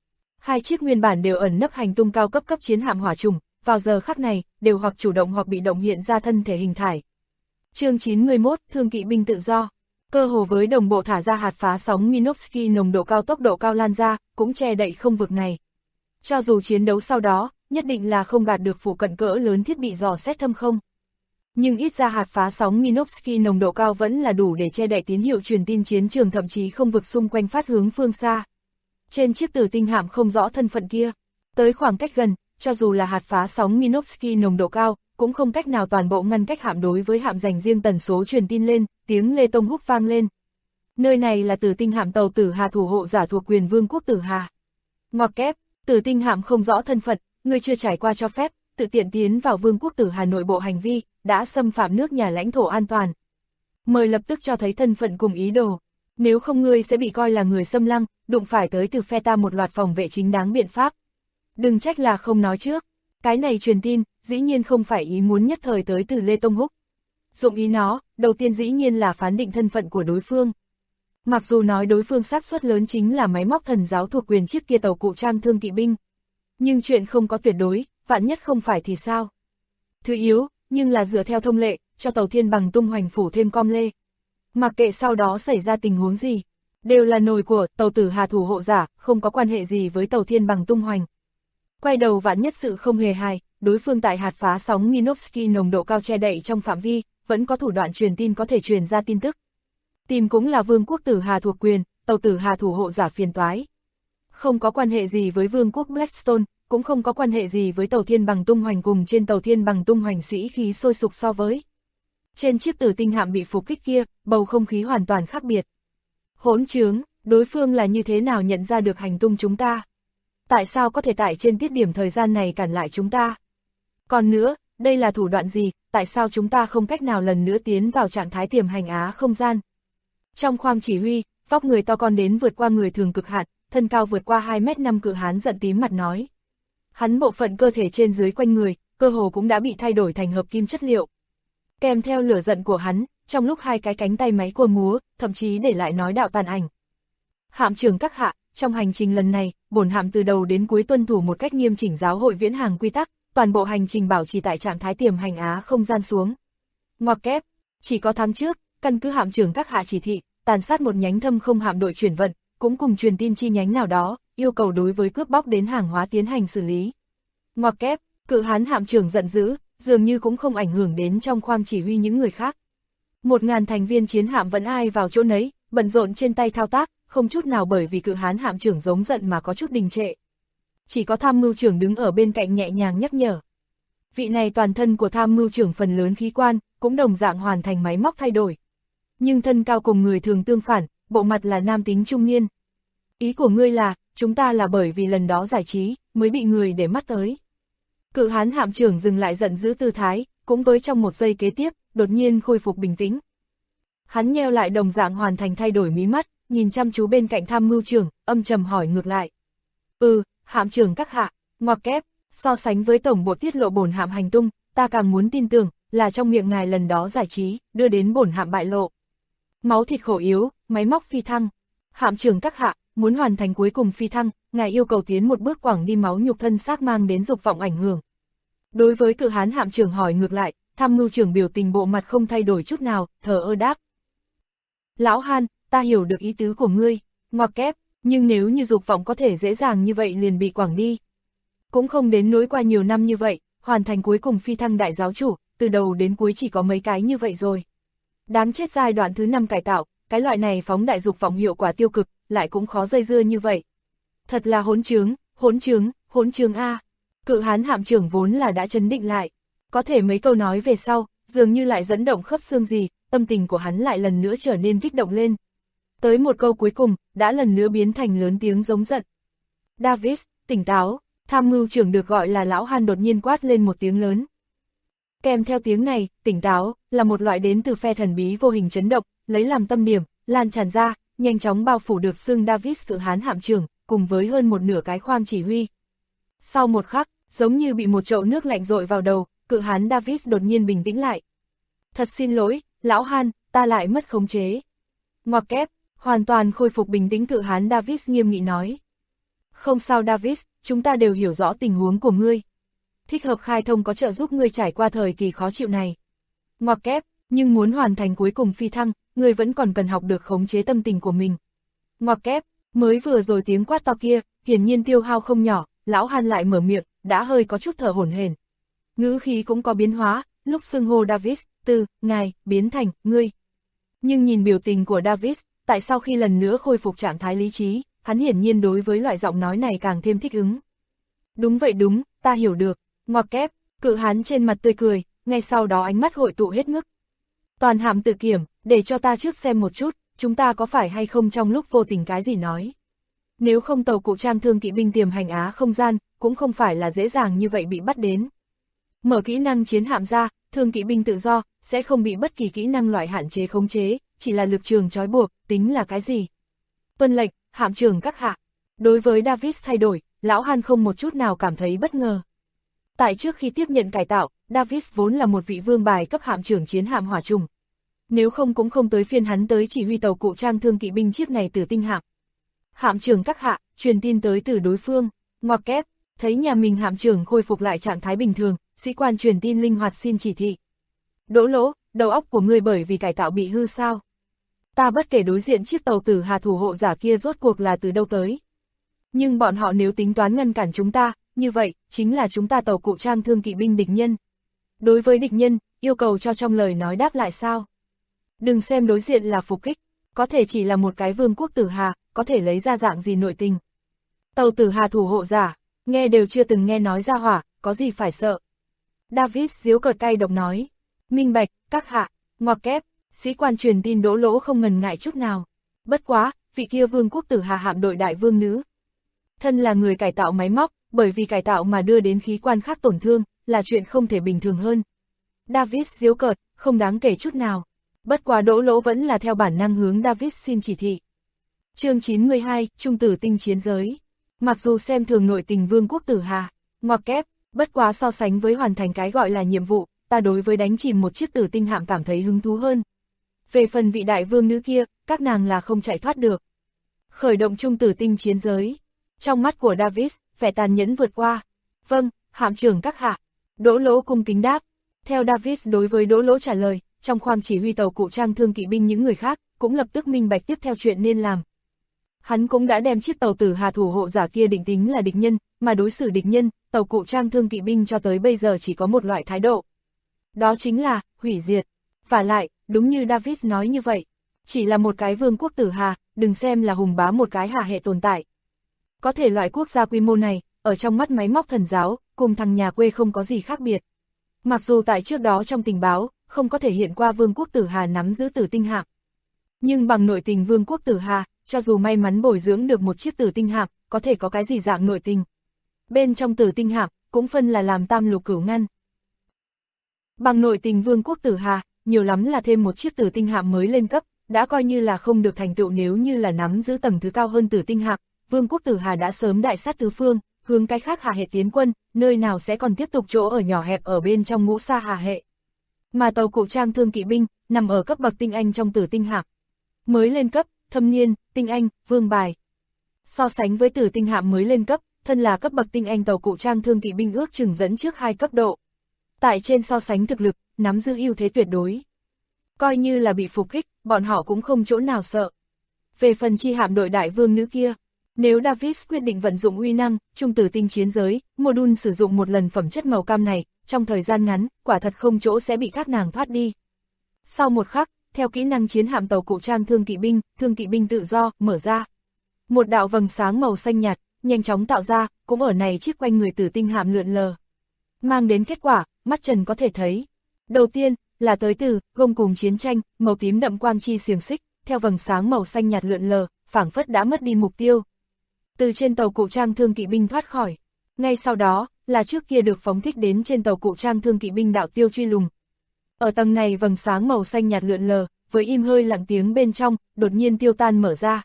Hai chiếc nguyên bản đều ẩn nấp hành tung cao cấp cấp chiến hạm hỏa trùng, vào giờ khắc này, đều hoặc chủ động hoặc bị động hiện ra thân thể hình thải. Chương 91, Thương kỵ binh tự do. Cơ hồ với đồng bộ thả ra hạt phá sóng Minovsky nồng độ cao tốc độ cao lan ra, cũng che đậy không vực này. Cho dù chiến đấu sau đó, nhất định là không gạt được phụ cận cỡ lớn thiết bị dò xét thâm không. Nhưng ít ra hạt phá sóng Minovsky nồng độ cao vẫn là đủ để che đậy tín hiệu truyền tin chiến trường, thậm chí không vực xung quanh phát hướng phương xa. Trên chiếc tử tinh hạm không rõ thân phận kia, tới khoảng cách gần, cho dù là hạt phá sóng Minovsky nồng độ cao, cũng không cách nào toàn bộ ngăn cách hạm đối với hạm dành riêng tần số truyền tin lên, tiếng lê tông húc vang lên. Nơi này là tử tinh hạm tàu Tử Hà thủ hộ giả thuộc quyền vương quốc Tử Hà. Ngoặc kép, tử tinh hạm không rõ thân phận, người chưa trải qua cho phép, tự tiện tiến vào vương quốc Tử Hà nội bộ hành vi, đã xâm phạm nước nhà lãnh thổ an toàn. Mời lập tức cho thấy thân phận cùng ý đồ. Nếu không ngươi sẽ bị coi là người xâm lăng, đụng phải tới từ phe ta một loạt phòng vệ chính đáng biện pháp. Đừng trách là không nói trước. Cái này truyền tin, dĩ nhiên không phải ý muốn nhất thời tới từ Lê Tông Húc. Dụng ý nó, đầu tiên dĩ nhiên là phán định thân phận của đối phương. Mặc dù nói đối phương xác suất lớn chính là máy móc thần giáo thuộc quyền chiếc kia tàu cụ trang thương kỵ binh. Nhưng chuyện không có tuyệt đối, vạn nhất không phải thì sao? Thứ yếu, nhưng là dựa theo thông lệ, cho tàu thiên bằng tung hoành phủ thêm com lê. Mặc kệ sau đó xảy ra tình huống gì, đều là nồi của tàu Tử Hà thủ hộ giả, không có quan hệ gì với tàu thiên bằng tung hoành. Quay đầu vạn nhất sự không hề hài, đối phương tại hạt phá sóng Minovsky nồng độ cao che đậy trong phạm vi, vẫn có thủ đoạn truyền tin có thể truyền ra tin tức. Tìm cũng là vương quốc Tử Hà thuộc quyền, tàu Tử Hà thủ hộ giả phiền toái. Không có quan hệ gì với vương quốc Blackstone, cũng không có quan hệ gì với tàu thiên bằng tung hoành cùng trên tàu thiên bằng tung hoành sĩ khí sôi sục so với. Trên chiếc tử tinh hạm bị phục kích kia, bầu không khí hoàn toàn khác biệt. Hỗn trướng, đối phương là như thế nào nhận ra được hành tung chúng ta? Tại sao có thể tại trên tiết điểm thời gian này cản lại chúng ta? Còn nữa, đây là thủ đoạn gì, tại sao chúng ta không cách nào lần nữa tiến vào trạng thái tiềm hành á không gian? Trong khoang chỉ huy, vóc người to con đến vượt qua người thường cực hạn, thân cao vượt qua 2m5 cự hán giận tím mặt nói. Hắn bộ phận cơ thể trên dưới quanh người, cơ hồ cũng đã bị thay đổi thành hợp kim chất liệu. Kèm theo lửa giận của hắn, trong lúc hai cái cánh tay máy cua múa, thậm chí để lại nói đạo tàn ảnh. Hạm trưởng các hạ, trong hành trình lần này, bổn hạm từ đầu đến cuối tuân thủ một cách nghiêm chỉnh giáo hội viễn hàng quy tắc, toàn bộ hành trình bảo trì tại trạng thái tiềm hành á không gian xuống. Ngoặc kép, chỉ có tháng trước, căn cứ hạm trưởng các hạ chỉ thị, tàn sát một nhánh thâm không hạm đội chuyển vận, cũng cùng truyền tin chi nhánh nào đó, yêu cầu đối với cướp bóc đến hàng hóa tiến hành xử lý. Ngoặc kép, cự hán hạm trưởng giận dữ, dường như cũng không ảnh hưởng đến trong khoang chỉ huy những người khác. 1000 thành viên chiến hạm vẫn ai vào chỗ nấy, bận rộn trên tay thao tác, không chút nào bởi vì cự hán hạm trưởng giống giận mà có chút đình trệ. Chỉ có tham mưu trưởng đứng ở bên cạnh nhẹ nhàng nhắc nhở. Vị này toàn thân của tham mưu trưởng phần lớn khí quan, cũng đồng dạng hoàn thành máy móc thay đổi. Nhưng thân cao cùng người thường tương phản, bộ mặt là nam tính trung niên. Ý của ngươi là, chúng ta là bởi vì lần đó giải trí, mới bị người để mắt tới. Cự hán hạm trưởng dừng lại giận dữ tư thái, cũng với trong một giây kế tiếp, đột nhiên khôi phục bình tĩnh. Hắn nheo lại đồng dạng hoàn thành thay đổi mí mắt, nhìn chăm chú bên cạnh tham mưu trưởng, âm trầm hỏi ngược lại. Hạm trưởng các hạ, ngoặc kép, so sánh với tổng bộ tiết lộ bổn hạm hành tung, ta càng muốn tin tưởng, là trong miệng ngài lần đó giải trí, đưa đến bổn hạm bại lộ. Máu thịt khổ yếu, máy móc phi thăng. Hạm trưởng các hạ, muốn hoàn thành cuối cùng phi thăng, ngài yêu cầu tiến một bước quảng đi máu nhục thân xác mang đến dục vọng ảnh hưởng. Đối với cự hán hạm trưởng hỏi ngược lại, tham mưu trưởng biểu tình bộ mặt không thay đổi chút nào, thờ ơ đáp. Lão Han, ta hiểu được ý tứ của ngươi, ngoặc kép, nhưng nếu như dục vọng có thể dễ dàng như vậy liền bị quẳng đi. Cũng không đến nỗi qua nhiều năm như vậy, hoàn thành cuối cùng phi thăng đại giáo chủ, từ đầu đến cuối chỉ có mấy cái như vậy rồi. Đáng chết, giai đoạn thứ 5 cải tạo, cái loại này phóng đại dục vọng hiệu quả tiêu cực, lại cũng khó dây dưa như vậy. Thật là hỗn trướng, hỗn trướng a. Cự hán hạm trưởng vốn là đã chấn định lại. Có thể mấy câu nói về sau, dường như lại dẫn động khớp xương gì, tâm tình của hắn lại lần nữa trở nên kích động lên. Tới một câu cuối cùng, đã lần nữa biến thành lớn tiếng giống giận. Davis, tỉnh táo, tham mưu trưởng được gọi là lão Han đột nhiên quát lên một tiếng lớn. Kèm theo tiếng này, tỉnh táo, là một loại đến từ phe thần bí vô hình chấn động, lấy làm tâm điểm, lan tràn ra, nhanh chóng bao phủ được xương Davis cự hán hạm trưởng, cùng với hơn một nửa cái khoang chỉ huy. Sau một khắc, giống như bị một chậu nước lạnh dội vào đầu, cự hán Davis đột nhiên bình tĩnh lại. Thật xin lỗi, lão Han, ta lại mất khống chế. Ngoặc kép, hoàn toàn khôi phục bình tĩnh cự hán Davis nghiêm nghị nói. Không sao Davis, chúng ta đều hiểu rõ tình huống của ngươi. Thích hợp khai thông có trợ giúp ngươi trải qua thời kỳ khó chịu này. Ngoặc kép, nhưng muốn hoàn thành cuối cùng phi thăng, ngươi vẫn còn cần học được khống chế tâm tình của mình. Ngoặc kép, mới vừa rồi tiếng quát to kia, hiển nhiên tiêu hao không nhỏ, lão Han lại mở miệng, đã hơi có chút thở hổn hển. Ngữ khí cũng có biến hóa, lúc xưng hô Davis, từ ngài, biến thành, ngươi. Nhưng nhìn biểu tình của Davis, tại sau khi lần nữa khôi phục trạng thái lý trí, hắn hiển nhiên đối với loại giọng nói này càng thêm thích ứng. Đúng vậy đúng, ta hiểu được, ngoặc kép, cự hán trên mặt tươi cười, ngay sau đó ánh mắt hội tụ hết mức. Toàn hạm tự kiểm, để cho ta trước xem một chút, chúng ta có phải hay không trong lúc vô tình cái gì nói. Nếu không tàu cụ trang thương kỵ binh tiềm hành Á không gian, cũng không phải là dễ dàng như vậy bị bắt đến. Mở kỹ năng chiến hạm ra, thương kỵ binh tự do, sẽ không bị bất kỳ kỹ năng loại hạn chế khống chế, chỉ là lực trường trói buộc, tính là cái gì. Tuân lệnh, hạm trưởng các hạ. Đối với Davis thay đổi, lão Han không một chút nào cảm thấy bất ngờ. Tại trước khi tiếp nhận cải tạo, Davis vốn là một vị vương bài cấp hạm trưởng chiến hạm hỏa trùng. Nếu không cũng không tới phiên hắn tới chỉ huy tàu cụ trang thương kỵ binh chiếc này từ tinh hạm. Hạm trưởng các hạ, truyền tin tới từ đối phương, ngoặc kép, thấy nhà mình hạm trưởng khôi phục lại trạng thái bình thường, sĩ quan truyền tin linh hoạt xin chỉ thị. Đỗ Lỗ, đầu óc của ngươi bởi vì cải tạo bị hư sao? Ta bất kể đối diện chiếc tàu tử hà thủ hộ giả kia rốt cuộc là từ đâu tới. Nhưng bọn họ nếu tính toán ngăn cản chúng ta, như vậy, chính là chúng ta tàu cụ trang thương kỵ binh địch nhân. Đối với địch nhân, yêu cầu cho trong lời nói đáp lại sao? Đừng xem đối diện là phục kích, có thể chỉ là một cái vương quốc tử hà, có thể lấy ra dạng gì nội tình. Tàu tử hà thủ hộ giả, nghe đều chưa từng nghe nói ra hỏa, có gì phải sợ. Davis giễu cợt cay độc nói, minh bạch, các hạ, ngoặc kép, sĩ quan truyền tin Đỗ Lỗ không ngần ngại chút nào. Bất quá, vị kia vương quốc tử hà hạm đội đại vương nữ. Thân là người cải tạo máy móc, bởi vì cải tạo mà đưa đến khí quan khác tổn thương, là chuyện không thể bình thường hơn. Davis giễu cợt, không đáng kể chút nào. Bất quá Đỗ Lỗ vẫn là theo bản năng hướng Davis xin chỉ thị. Chương 92, Trung tử tinh chiến giới. Mặc dù xem thường nội tình vương quốc tử hà, ngoặc kép, bất quá so sánh với hoàn thành cái gọi là nhiệm vụ, ta đối với đánh chìm một chiếc tử tinh hạm cảm thấy hứng thú hơn. Về phần vị đại vương nữ kia, các nàng là không chạy thoát được. Khởi động trung tử tinh chiến giới. Trong mắt của Davis, vẻ tàn nhẫn vượt qua. Vâng, hạm trưởng các hạ. Đỗ Lỗ cung kính đáp. Theo Davis đối với Đỗ Lỗ trả lời, trong khoang chỉ huy tàu cụ trang thương kỵ binh những người khác, cũng lập tức minh bạch tiếp theo chuyện nên làm. Hắn cũng đã đem chiếc tàu tử hà thủ hộ giả kia định tính là địch nhân, mà đối xử địch nhân, tàu cụ trang thương kỵ binh cho tới bây giờ chỉ có một loại thái độ. Đó chính là, hủy diệt. Và lại, đúng như Davis nói như vậy, chỉ là một cái vương quốc tử hà, đừng xem là hùng bá một cái hà hệ tồn tại. Có thể loại quốc gia quy mô này, ở trong mắt máy móc thần giáo, cùng thằng nhà quê không có gì khác biệt. Mặc dù tại trước đó trong tình báo, không có thể hiện qua vương quốc tử hà nắm giữ tử tinh hạm. Nhưng bằng nội tình vương quốc tử hà, cho dù may mắn bồi dưỡng được một chiếc tử tinh hạm, có thể có cái gì dạng nội tình. Bên trong tử tinh hạm, cũng phân là làm tam lục cửu ngăn. Bằng nội tình vương quốc tử hà, nhiều lắm là thêm một chiếc tử tinh hạm mới lên cấp, đã coi như là không được thành tựu. Nếu như là nắm giữ tầng thứ cao hơn tử tinh hạm, vương quốc tử hà đã sớm đại sát tứ phương, hướng cái khác hà hệ tiến quân, nơi nào sẽ còn tiếp tục chỗ ở nhỏ hẹp ở bên trong ngũ sa hà hệ. Mà tàu cụ trang thương kỵ binh, nằm ở cấp bậc tinh anh trong tử tinh hạm. Mới lên cấp, thâm niên, tinh anh, vương bài. So sánh với tử tinh hạm mới lên cấp, thân là cấp bậc tinh anh tàu cụ trang thương kỵ binh ước chừng dẫn trước 2 cấp độ. Tại trên so sánh thực lực, nắm giữ ưu thế tuyệt đối. Coi như là bị phục kích, bọn họ cũng không chỗ nào sợ. Về phần chi hạm đội đại vương nữ kia, nếu Davis quyết định vận dụng uy năng, trung tử tinh chiến giới, module sử dụng một lần phẩm chất màu cam này, trong thời gian ngắn, quả thật không chỗ sẽ bị các nàng thoát đi. Sau một khắc, theo kỹ năng chiến hạm tàu cụ trang thương kỵ binh tự do, mở ra. Một đạo vầng sáng màu xanh nhạt, nhanh chóng tạo ra, cũng ở này chiếc quanh người tử tinh hạm lượn lờ. Mang đến kết quả, mắt trần có thể thấy. Đầu tiên, là tới từ, gông cùng chiến tranh, màu tím đậm quang chi xiềng xích, theo vầng sáng màu xanh nhạt lượn lờ, phảng phất đã mất đi mục tiêu. Từ trên tàu cụ trang thương kỵ binh thoát khỏi. Ngay sau đó, là trước kia được phóng thích đến trên tàu cụ trang thương kỵ binh đạo tiêu truy lùng. Ở tầng này vầng sáng màu xanh nhạt lượn lờ, với im hơi lặng tiếng bên trong, đột nhiên tiêu tan mở ra.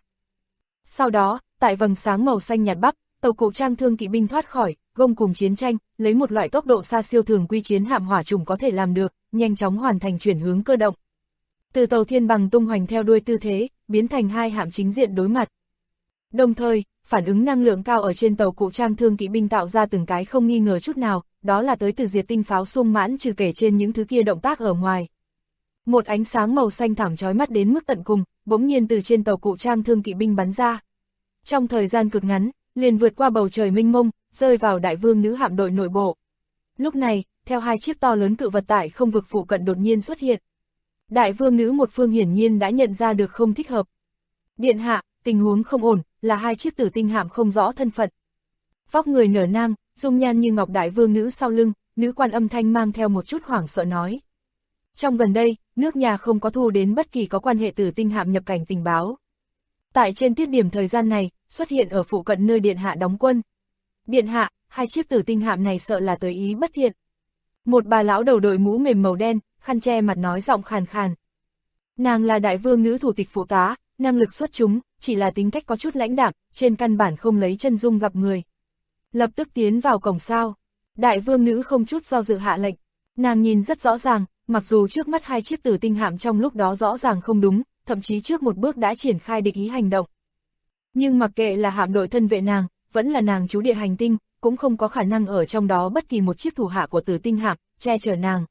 Sau đó, tại vầng sáng màu xanh nhạt bắp, tàu cụ trang thương kỵ binh thoát khỏi, gông cùng chiến tranh, lấy một loại tốc độ xa siêu thường quy chiến hạm hỏa trùng có thể làm được, nhanh chóng hoàn thành chuyển hướng cơ động. Từ tàu thiên bằng tung hoành theo đuôi tư thế, biến thành hai hạm chính diện đối mặt. Đồng thời, phản ứng năng lượng cao ở trên tàu cụ trang thương kỵ binh tạo ra từng cái không nghi ngờ chút nào, đó là tới từ diệt tinh pháo sung mãn trừ kể trên những thứ kia động tác ở ngoài. Một ánh sáng màu xanh thẳm chói mắt đến mức tận cùng, bỗng nhiên từ trên tàu cụ trang thương kỵ binh bắn ra. Trong thời gian cực ngắn, liền vượt qua bầu trời mênh mông, rơi vào đại vương nữ hạm đội nội bộ. Lúc này, theo hai chiếc to lớn cự vật tại không vực phụ cận đột nhiên xuất hiện. Đại vương nữ một phương hiển nhiên đã nhận ra được không thích hợp. Điện hạ, tình huống không ổn, là hai chiếc tử tinh hạm không rõ thân phận. Vóc người nở nang, dung nhan như ngọc đại vương nữ sau lưng, nữ quan âm thanh mang theo một chút hoảng sợ nói. Trong gần đây, nước nhà không có thu đến bất kỳ có quan hệ tử tinh hạm nhập cảnh tình báo. Tại trên tiết điểm thời gian này, xuất hiện ở phụ cận nơi điện hạ đóng quân. Điện hạ, hai chiếc tử tinh hạm này sợ là tới ý bất thiện. Một bà lão đầu đội mũ mềm màu đen, khăn che mặt nói giọng khàn khàn. Nàng là đại vương nữ thủ tịch phụ tá, năng lực xuất chúng, chỉ là tính cách có chút lãnh đạm, trên căn bản không lấy chân dung gặp người. Lập tức tiến vào cổng sao. Đại vương nữ không chút do dự hạ lệnh. Nàng nhìn rất rõ ràng, mặc dù trước mắt hai chiếc tử tinh hạm trong lúc đó rõ ràng không đúng, thậm chí trước một bước đã triển khai địch ý hành động. Nhưng mặc kệ là hạm đội thân vệ nàng, vẫn là nàng trú địa hành tinh, cũng không có khả năng ở trong đó bất kỳ một chiếc thủ hạ của tử tinh hạm, che chở nàng.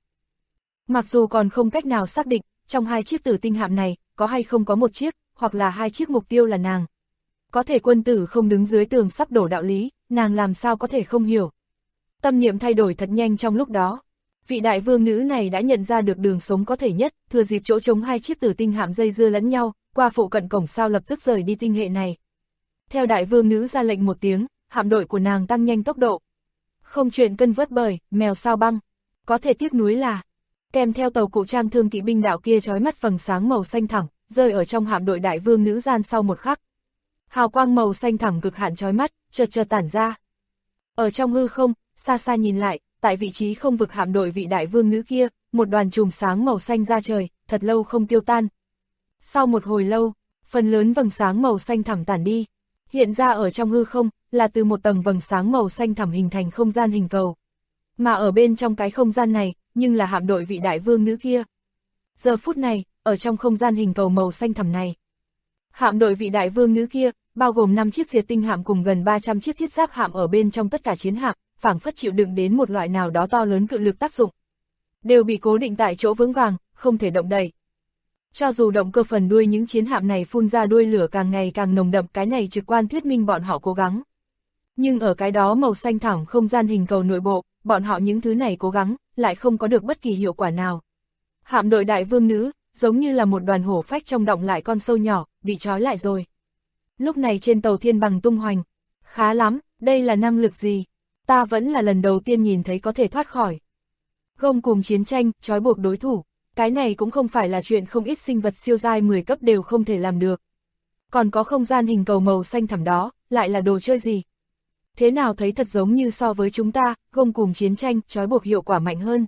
Mặc dù còn không cách nào xác định, trong hai chiếc tử tinh hạm này, có hay không có một chiếc, hoặc là hai chiếc mục tiêu là nàng. Có thể quân tử không đứng dưới tường sắp đổ đạo lý, nàng làm sao có thể không hiểu. Tâm niệm thay đổi thật nhanh trong lúc đó. Vị đại vương nữ này đã nhận ra được đường sống có thể nhất, thừa dịp chỗ trống hai chiếc tử tinh hạm dây dưa lẫn nhau, qua phụ cận cổng sao lập tức rời đi tinh hệ này. Theo đại vương nữ ra lệnh một tiếng, hạm đội của nàng tăng nhanh tốc độ. Không chuyện cân vớt bời, mèo sao băng. Có thể tiếc nuối là, kèm theo tàu cụ trang thương kỵ binh đạo kia chói mắt vầng sáng màu xanh thẳm, rơi ở trong hạm đội đại vương nữ gian sau một khắc. Hào quang màu xanh thẳm cực hạn chói mắt, chợt tản ra. Ở trong hư không, xa xa nhìn lại, tại vị trí không vực hạm đội vị đại vương nữ kia, một đoàn chùm sáng màu xanh ra trời, thật lâu không tiêu tan. Sau một hồi lâu, phần lớn vầng sáng màu xanh thẳm tản đi. Hiện ra ở trong hư không, là từ một tầng vầng sáng màu xanh thẳm hình thành không gian hình cầu. Mà ở bên trong cái không gian này, nhưng là hạm đội vị đại vương nữ kia. Giờ phút này, ở trong không gian hình cầu màu xanh thẳm này, hạm đội vị đại vương nữ kia, bao gồm 5 chiếc diệt tinh hạm cùng gần 300 chiếc thiết giáp hạm ở bên trong tất cả chiến hạm, phảng phất chịu đựng đến một loại nào đó to lớn cự lực tác dụng. Đều bị cố định tại chỗ vững vàng, không thể động đậy. Cho dù động cơ phần đuôi những chiến hạm này phun ra đuôi lửa càng ngày càng nồng đậm, cái này trực quan thuyết minh bọn họ cố gắng. Nhưng ở cái đó màu xanh thẳm không gian hình cầu nội bộ, bọn họ những thứ này cố gắng, lại không có được bất kỳ hiệu quả nào. Hạm đội đại vương nữ, giống như là một đoàn hổ phách trong động lại con sâu nhỏ, bị trói lại rồi. Lúc này trên tàu thiên bằng tung hoành. Khá lắm, đây là năng lực gì? Ta vẫn là lần đầu tiên nhìn thấy có thể thoát khỏi. Gông cùng chiến tranh, trói buộc đối thủ. Cái này cũng không phải là chuyện không ít sinh vật siêu giai 10 cấp đều không thể làm được. Còn có không gian hình cầu màu xanh thẳm đó, lại là đồ chơi gì? Thế nào thấy thật giống như so với chúng ta, gông cùng chiến tranh, trói buộc hiệu quả mạnh hơn.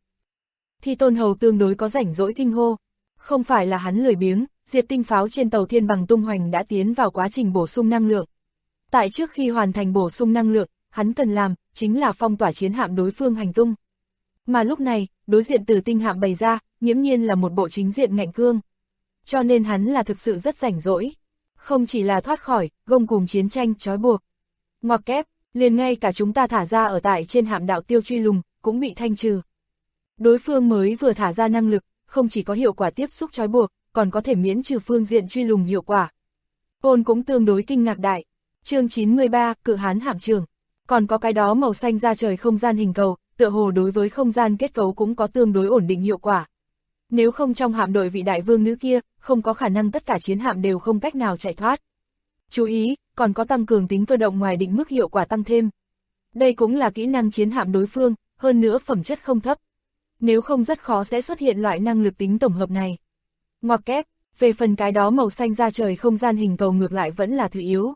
Thì Tôn Hầu tương đối có rảnh rỗi kinh hô. Không phải là hắn lười biếng, diệt tinh pháo trên tàu thiên bằng tung hoành đã tiến vào quá trình bổ sung năng lượng. Tại trước khi hoàn thành bổ sung năng lượng, hắn cần làm, chính là phong tỏa chiến hạm đối phương hành tung. Mà lúc này, đối diện tử tinh hạm bày ra, nghiễm nhiên là một bộ chính diện ngạnh cương. Cho nên hắn là thực sự rất rảnh rỗi. Không chỉ là thoát khỏi, gông cùng chiến tranh, trói buộc. Ngoặc kép, liền ngay cả chúng ta thả ra ở tại trên hạm đạo tiêu truy lùng, cũng bị thanh trừ. Đối phương mới vừa thả ra năng lực, không chỉ có hiệu quả tiếp xúc trói buộc, còn có thể miễn trừ phương diện truy lùng hiệu quả. Côn cũng tương đối kinh ngạc đại. Chương 93, Cự Hán Hạm Trường. Còn có cái đó màu xanh da trời không gian hình cầu, tựa hồ đối với không gian kết cấu cũng có tương đối ổn định hiệu quả. Nếu không trong hạm đội vị đại vương nữ kia, không có khả năng tất cả chiến hạm đều không cách nào chạy thoát. Chú ý, còn có tăng cường tính cơ động ngoài định mức hiệu quả tăng thêm. Đây cũng là kỹ năng chiến hạm đối phương, hơn nữa phẩm chất không thấp. Nếu không rất khó sẽ xuất hiện loại năng lực tính tổng hợp này. Ngoặc kép, về phần cái đó màu xanh da trời không gian hình cầu ngược lại vẫn là thứ yếu.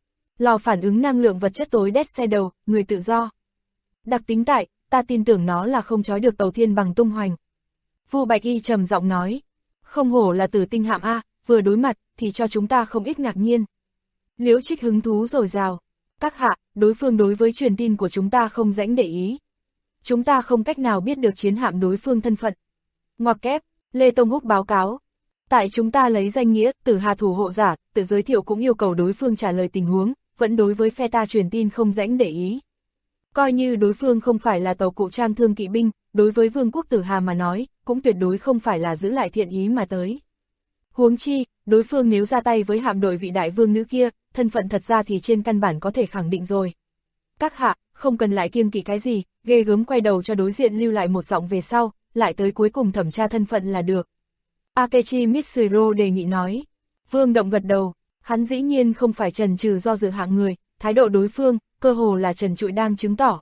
Lò phản ứng năng lượng vật chất tối đét xe đầu, người tự do. Đặc tính tại, ta tin tưởng nó là không trói được tàu thiên bằng tung hoành. Vu Bạch Y trầm giọng nói, không hổ là Tử Tinh hạm A, vừa đối mặt, thì cho chúng ta không ít ngạc nhiên. Liễu Trích hứng thú dồi dào, các hạ, đối phương đối với truyền tin của chúng ta không rãnh để ý. Chúng ta không cách nào biết được chiến hạm đối phương thân phận. Ngoặc kép, Lê Tông Húc báo cáo. Tại chúng ta lấy danh nghĩa Tử Hà thủ hộ giả, tự giới thiệu cũng yêu cầu đối phương trả lời tình huống, vẫn đối với phe ta truyền tin không rãnh để ý. Coi như đối phương không phải là tàu cụ trang thương kỵ binh, đối với Vương quốc Tử Hà mà nói, cũng tuyệt đối không phải là giữ lại thiện ý mà tới. Huống chi, đối phương nếu ra tay với hạm đội vị đại vương nữ kia, thân phận thật ra thì trên căn bản có thể khẳng định rồi. Các hạ, không cần lại kiêng kỵ cái gì, ghê gớm quay đầu cho đối diện lưu lại một giọng về sau, lại tới cuối cùng thẩm tra thân phận là được. Akechi Mitsuro đề nghị nói. Vương Động gật đầu, hắn dĩ nhiên không phải trần trừ do dự hạng người, thái độ đối phương, cơ hồ là trần trụi đang chứng tỏ.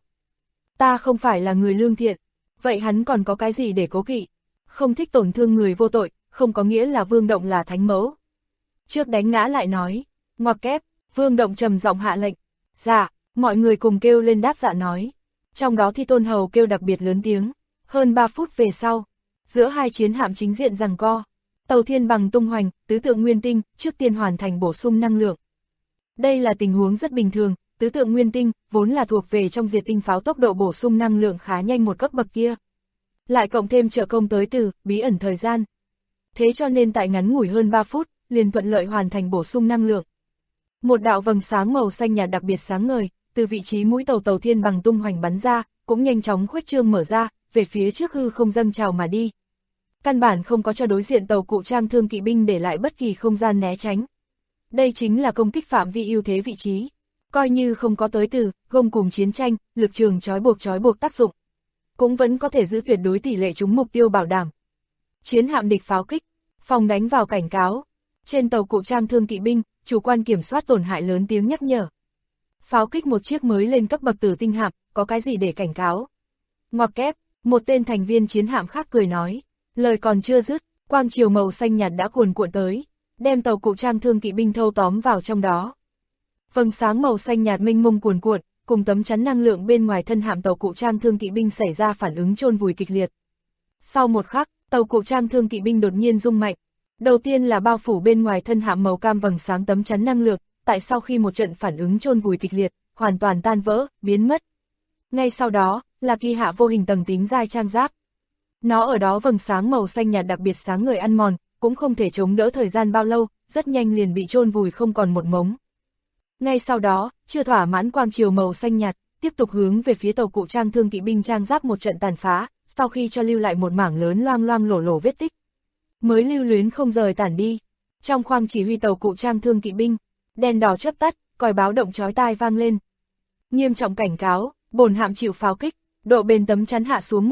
Ta không phải là người lương thiện, vậy hắn còn có cái gì để cố kỵ? Không thích tổn thương người vô tội, không có nghĩa là Vương Động là thánh mẫu. Trước đánh ngã lại nói, ngoặc kép, Vương Động trầm giọng hạ lệnh. Dạ, mọi người cùng kêu lên đáp dạ nói. Trong đó Thi Tôn Hầu kêu đặc biệt lớn tiếng. Hơn 3 phút về sau, giữa hai chiến hạm chính diện giằng co, tàu thiên bằng tung hoành, tứ tượng nguyên tinh, trước tiên hoàn thành bổ sung năng lượng. Đây là tình huống rất bình thường, tứ tượng nguyên tinh, vốn là thuộc về trong diệt tinh pháo tốc độ bổ sung năng lượng khá nhanh một cấp bậc kia. Lại cộng thêm trợ công tới từ, bí ẩn thời gian. Thế cho nên tại ngắn ngủi hơn 3 phút, liền thuận lợi hoàn thành bổ sung năng lượng. Một đạo vầng sáng màu xanh nhạt đặc biệt sáng ngời, từ vị trí mũi tàu thiên bằng tung hoành bắn ra, cũng nhanh chóng khuếch trương mở ra, về phía trước hư không dâng trào mà đi. Căn bản không có cho đối diện tàu cụ trang thương kỵ binh để lại bất kỳ không gian né tránh. Đây chính là công kích phạm vi ưu thế vị trí. Coi như không có tới từ, gông cùng chiến tranh, lực trường trói buộc tác dụng. Cũng vẫn có thể giữ tuyệt đối tỷ lệ trúng mục tiêu bảo đảm. Chiến hạm địch pháo kích, phòng đánh vào cảnh cáo. Trên tàu cụ trang thương kỵ binh, chủ quan kiểm soát tổn hại lớn tiếng nhắc nhở. Pháo kích một chiếc mới lên cấp bậc Tử Tinh hạm, có cái gì để cảnh cáo? Ngoặc kép, một tên thành viên chiến hạm khác cười nói. Lời còn chưa dứt, quang chiều màu xanh nhạt đã cuồn cuộn tới, đem tàu cụ trang thương kỵ binh thâu tóm vào trong đó. Vầng sáng màu xanh nhạt mênh mông cuồn cuộn, cùng tấm chắn năng lượng bên ngoài thân hạm tàu cụ trang thương kỵ binh xảy ra phản ứng chôn vùi kịch liệt. Sau một khắc, tàu cụ trang thương kỵ binh đột nhiên rung mạnh. Đầu tiên là bao phủ bên ngoài thân hạm màu cam vầng sáng tấm chắn năng lượng, tại sau khi một trận phản ứng chôn vùi kịch liệt, hoàn toàn tan vỡ, biến mất. Ngay sau đó, là kỳ hạ vô hình tầng tính dai trang giáp. Nó ở đó vầng sáng màu xanh nhạt đặc biệt sáng ngời ăn mòn, cũng không thể chống đỡ thời gian bao lâu, rất nhanh liền bị chôn vùi không còn một mống. Ngay sau đó, chưa thỏa mãn quang chiều màu xanh nhạt, tiếp tục hướng về phía tàu cụ trang thương kỵ binh trang giáp một trận tàn phá, sau khi cho lưu lại một mảng lớn loang loang lổ lổ vết tích. Mới lưu luyến không rời tản đi. Trong khoang chỉ huy tàu cụ trang thương kỵ binh, đèn đỏ chớp tắt, còi báo động chói tai vang lên. Nghiêm trọng cảnh cáo, bổn hạm chịu pháo kích, độ bền tấm chắn hạ xuống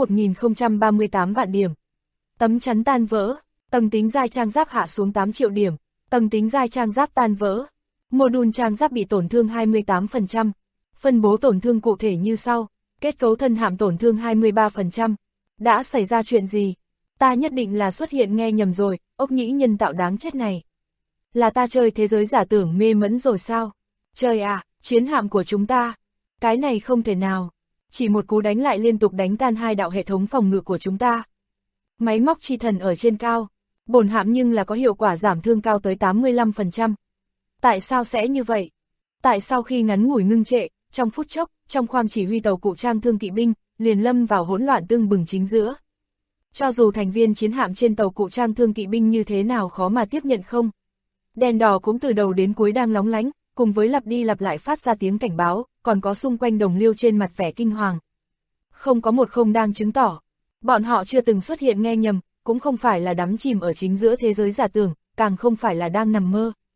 1038 vạn điểm. Tấm chắn tan vỡ, tầng tính dai trang giáp hạ xuống 8 triệu điểm, tầng tính dai trang giáp tan vỡ. Module trang giáp bị tổn thương 28%. Phân bố tổn thương cụ thể như sau, kết cấu thân hạm tổn thương 23%. Đã xảy ra chuyện gì? Ta nhất định là xuất hiện nghe nhầm rồi, ốc nhĩ nhân tạo đáng chết này. Là ta chơi thế giới giả tưởng mê mẫn rồi sao? Trời à, chiến hạm của chúng ta. Cái này không thể nào. Chỉ một cú đánh lại liên tục đánh tan hai đạo hệ thống phòng ngự của chúng ta. Máy móc chi thần ở trên cao. Bổn hạm nhưng là có hiệu quả giảm thương cao tới 85%. Tại sao sẽ như vậy? Tại sao khi ngắn ngủi ngưng trệ, trong phút chốc, trong khoang chỉ huy tàu cụ trang thương kỵ binh, liền lâm vào hỗn loạn tương bừng chính giữa. Cho dù thành viên chiến hạm trên tàu cụ trang thương kỵ binh như thế nào khó mà tiếp nhận không? Đèn đỏ cũng từ đầu đến cuối đang lóng lánh, cùng với lặp đi lặp lại phát ra tiếng cảnh báo, còn có xung quanh đồng liêu trên mặt vẻ kinh hoàng. Không có một không đang chứng tỏ. Bọn họ chưa từng xuất hiện nghe nhầm, cũng không phải là đắm chìm ở chính giữa thế giới giả tưởng, càng không phải là đang nằm mơ.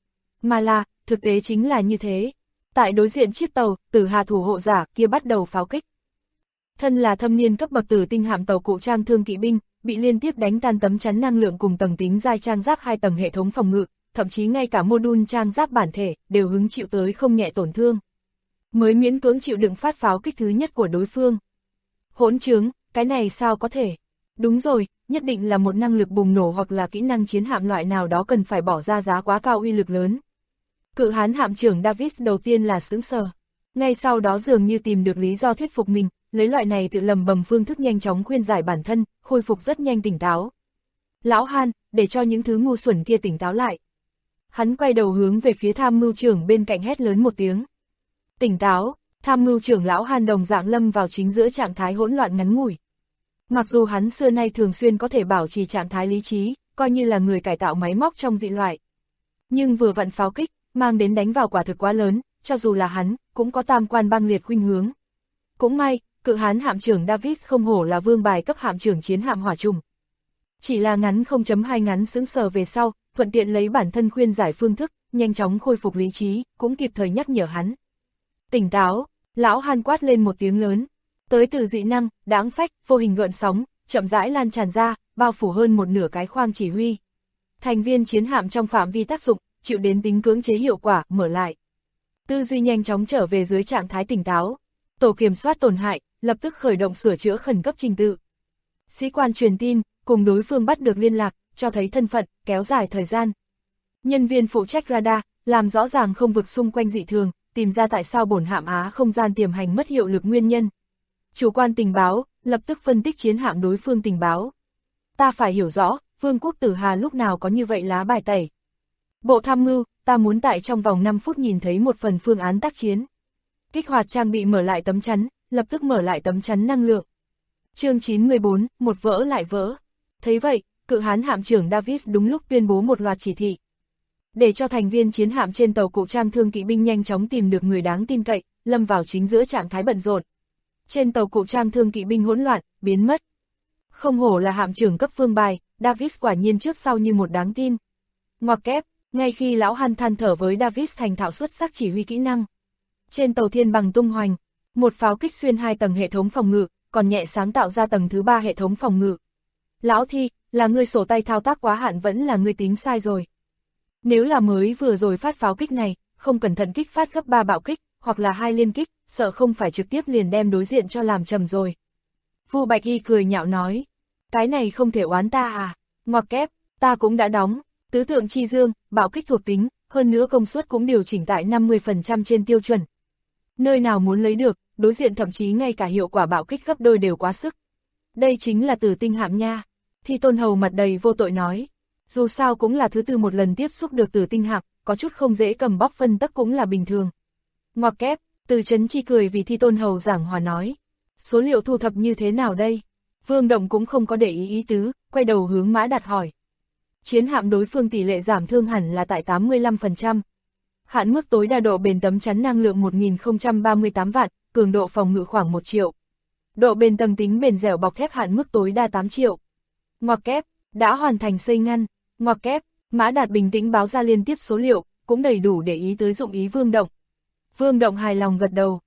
mà là, thực tế chính là như thế. Tại đối diện chiếc tàu, Tử Hà thủ hộ giả kia bắt đầu pháo kích. Thân là thâm niên cấp bậc tử tinh hạm tàu cụ trang thương kỵ binh, bị liên tiếp đánh tan tấm chắn năng lượng cùng tầng tính giai trang giáp 2 tầng hệ thống phòng ngự, thậm chí ngay cả module trang giáp bản thể đều hứng chịu tới không nhẹ tổn thương. Mới miễn cưỡng chịu đựng phát pháo kích thứ nhất của đối phương. Hỗn trướng, cái này sao có thể? Đúng rồi, nhất định là một năng lực bùng nổ hoặc là kỹ năng chiến hạm loại nào đó cần phải bỏ ra giá quá cao uy lực lớn. Cự hán hạm trưởng Davis đầu tiên là sững sờ. Ngay sau đó dường như tìm được lý do thuyết phục mình, lấy loại này tự lầm bầm phương thức nhanh chóng khuyên giải bản thân, khôi phục rất nhanh tỉnh táo. Lão Han, để cho những thứ ngu xuẩn kia tỉnh táo lại. Hắn quay đầu hướng về phía tham mưu trưởng bên cạnh hét lớn một tiếng. Tỉnh táo, tham mưu trưởng lão Han đồng dạng lâm vào chính giữa trạng thái hỗn loạn ngắn ngủi. Mặc dù hắn xưa nay thường xuyên có thể bảo trì trạng thái lý trí, coi như là người cải tạo máy móc trong dị loại. Nhưng vừa vặn pháo kích, mang đến đánh vào quả thực quá lớn, cho dù là hắn, cũng có tam quan băng liệt khuynh hướng. Cũng may, cự hán hạm trưởng Davis không hổ là vương bài cấp hạm trưởng chiến hạm hỏa trùng. Chỉ là ngắn 0.2 ngắn sững sờ về sau, thuận tiện lấy bản thân khuyên giải phương thức, nhanh chóng khôi phục lý trí, cũng kịp thời nhắc nhở hắn. Tỉnh táo, lão Han quát lên một tiếng lớn. Tới từ dị năng, đãng phách, vô hình gợn sóng, chậm rãi lan tràn ra, bao phủ hơn một nửa cái khoang chỉ huy. Thành viên chiến hạm trong phạm vi tác dụng, chịu đến tính cưỡng chế hiệu quả, mở lại. Tư duy nhanh chóng trở về dưới trạng thái tỉnh táo. Tổ kiểm soát tổn hại, lập tức khởi động sửa chữa khẩn cấp trình tự. Sĩ quan truyền tin, cùng đối phương bắt được liên lạc, cho thấy thân phận, kéo dài thời gian. Nhân viên phụ trách radar, làm rõ ràng không vực xung quanh dị thường, tìm ra tại sao bổn hạm Á không gian tiềm hành mất hiệu lực nguyên nhân. Chủ quan tình báo, lập tức phân tích chiến hạm đối phương tình báo. Ta phải hiểu rõ, Vương quốc Tử Hà lúc nào có như vậy lá bài tẩy. Bộ tham mưu, ta muốn tại trong vòng 5 phút nhìn thấy một phần phương án tác chiến. Kích hoạt trang bị mở lại tấm chắn, lập tức mở lại tấm chắn năng lượng. Chương 914, một vỡ lại vỡ. Thấy vậy, cự hán hạm trưởng Davis đúng lúc tuyên bố một loạt chỉ thị. Để cho thành viên chiến hạm trên tàu cụ trang thương kỵ binh nhanh chóng tìm được người đáng tin cậy, lâm vào chính giữa trạng thái bận rộn. Trên tàu cụ trang thương kỵ binh hỗn loạn, biến mất. Không hổ là hạm trưởng cấp vương bài, Davis quả nhiên trước sau như một đáng tin. Ngoặc kép, ngay khi lão Han than thở với Davis thành thạo xuất sắc chỉ huy kỹ năng. Trên tàu thiên bằng tung hoành, một pháo kích xuyên 2 tầng hệ thống phòng ngự, còn nhẹ sáng tạo ra tầng thứ 3 hệ thống phòng ngự. Lão Thi, là ngươi sổ tay thao tác quá hạn vẫn là ngươi tính sai rồi. Nếu là mới vừa rồi phát pháo kích này, không cẩn thận kích phát gấp 3 bạo kích, hoặc là 2 liên kích, sợ không phải trực tiếp liền đem đối diện cho làm trầm rồi. Vu Bạch Y cười nhạo nói, cái này không thể oán ta à, ngoặc kép, ta cũng đã đóng, tứ tượng chi dương, bạo kích thuộc tính, hơn nữa công suất cũng điều chỉnh tại 50% trên tiêu chuẩn. Nơi nào muốn lấy được, đối diện thậm chí ngay cả hiệu quả bạo kích gấp đôi đều quá sức. Đây chính là Tử tinh hạm nha. Thi Tôn Hầu mặt đầy vô tội nói. Dù sao cũng là thứ tư một lần tiếp xúc được Tử tinh hạm, có chút không dễ cầm bóc phân tắc cũng là bình thường. Ngoặc kép, Từ Chấn Chi cười vì Thi Tôn Hầu giảng hòa nói. Số liệu thu thập như thế nào đây? Vương Động cũng không có để ý tứ, quay đầu hướng Mã Đạt hỏi. Chiến hạm đối phương tỷ lệ giảm thương hẳn là tại 85%. Hạn mức tối đa độ bền tấm chắn năng lượng 1038 vạn, cường độ phòng ngự khoảng 1 triệu. Độ bền tầng tính bền dẻo bọc thép hạn mức tối đa 8 triệu. Ngoặc kép, đã hoàn thành xây ngăn. Ngoặc kép, Mã Đạt bình tĩnh báo ra liên tiếp số liệu, cũng đầy đủ để ý tới dụng ý Vương Động. Vương Động hài lòng gật đầu.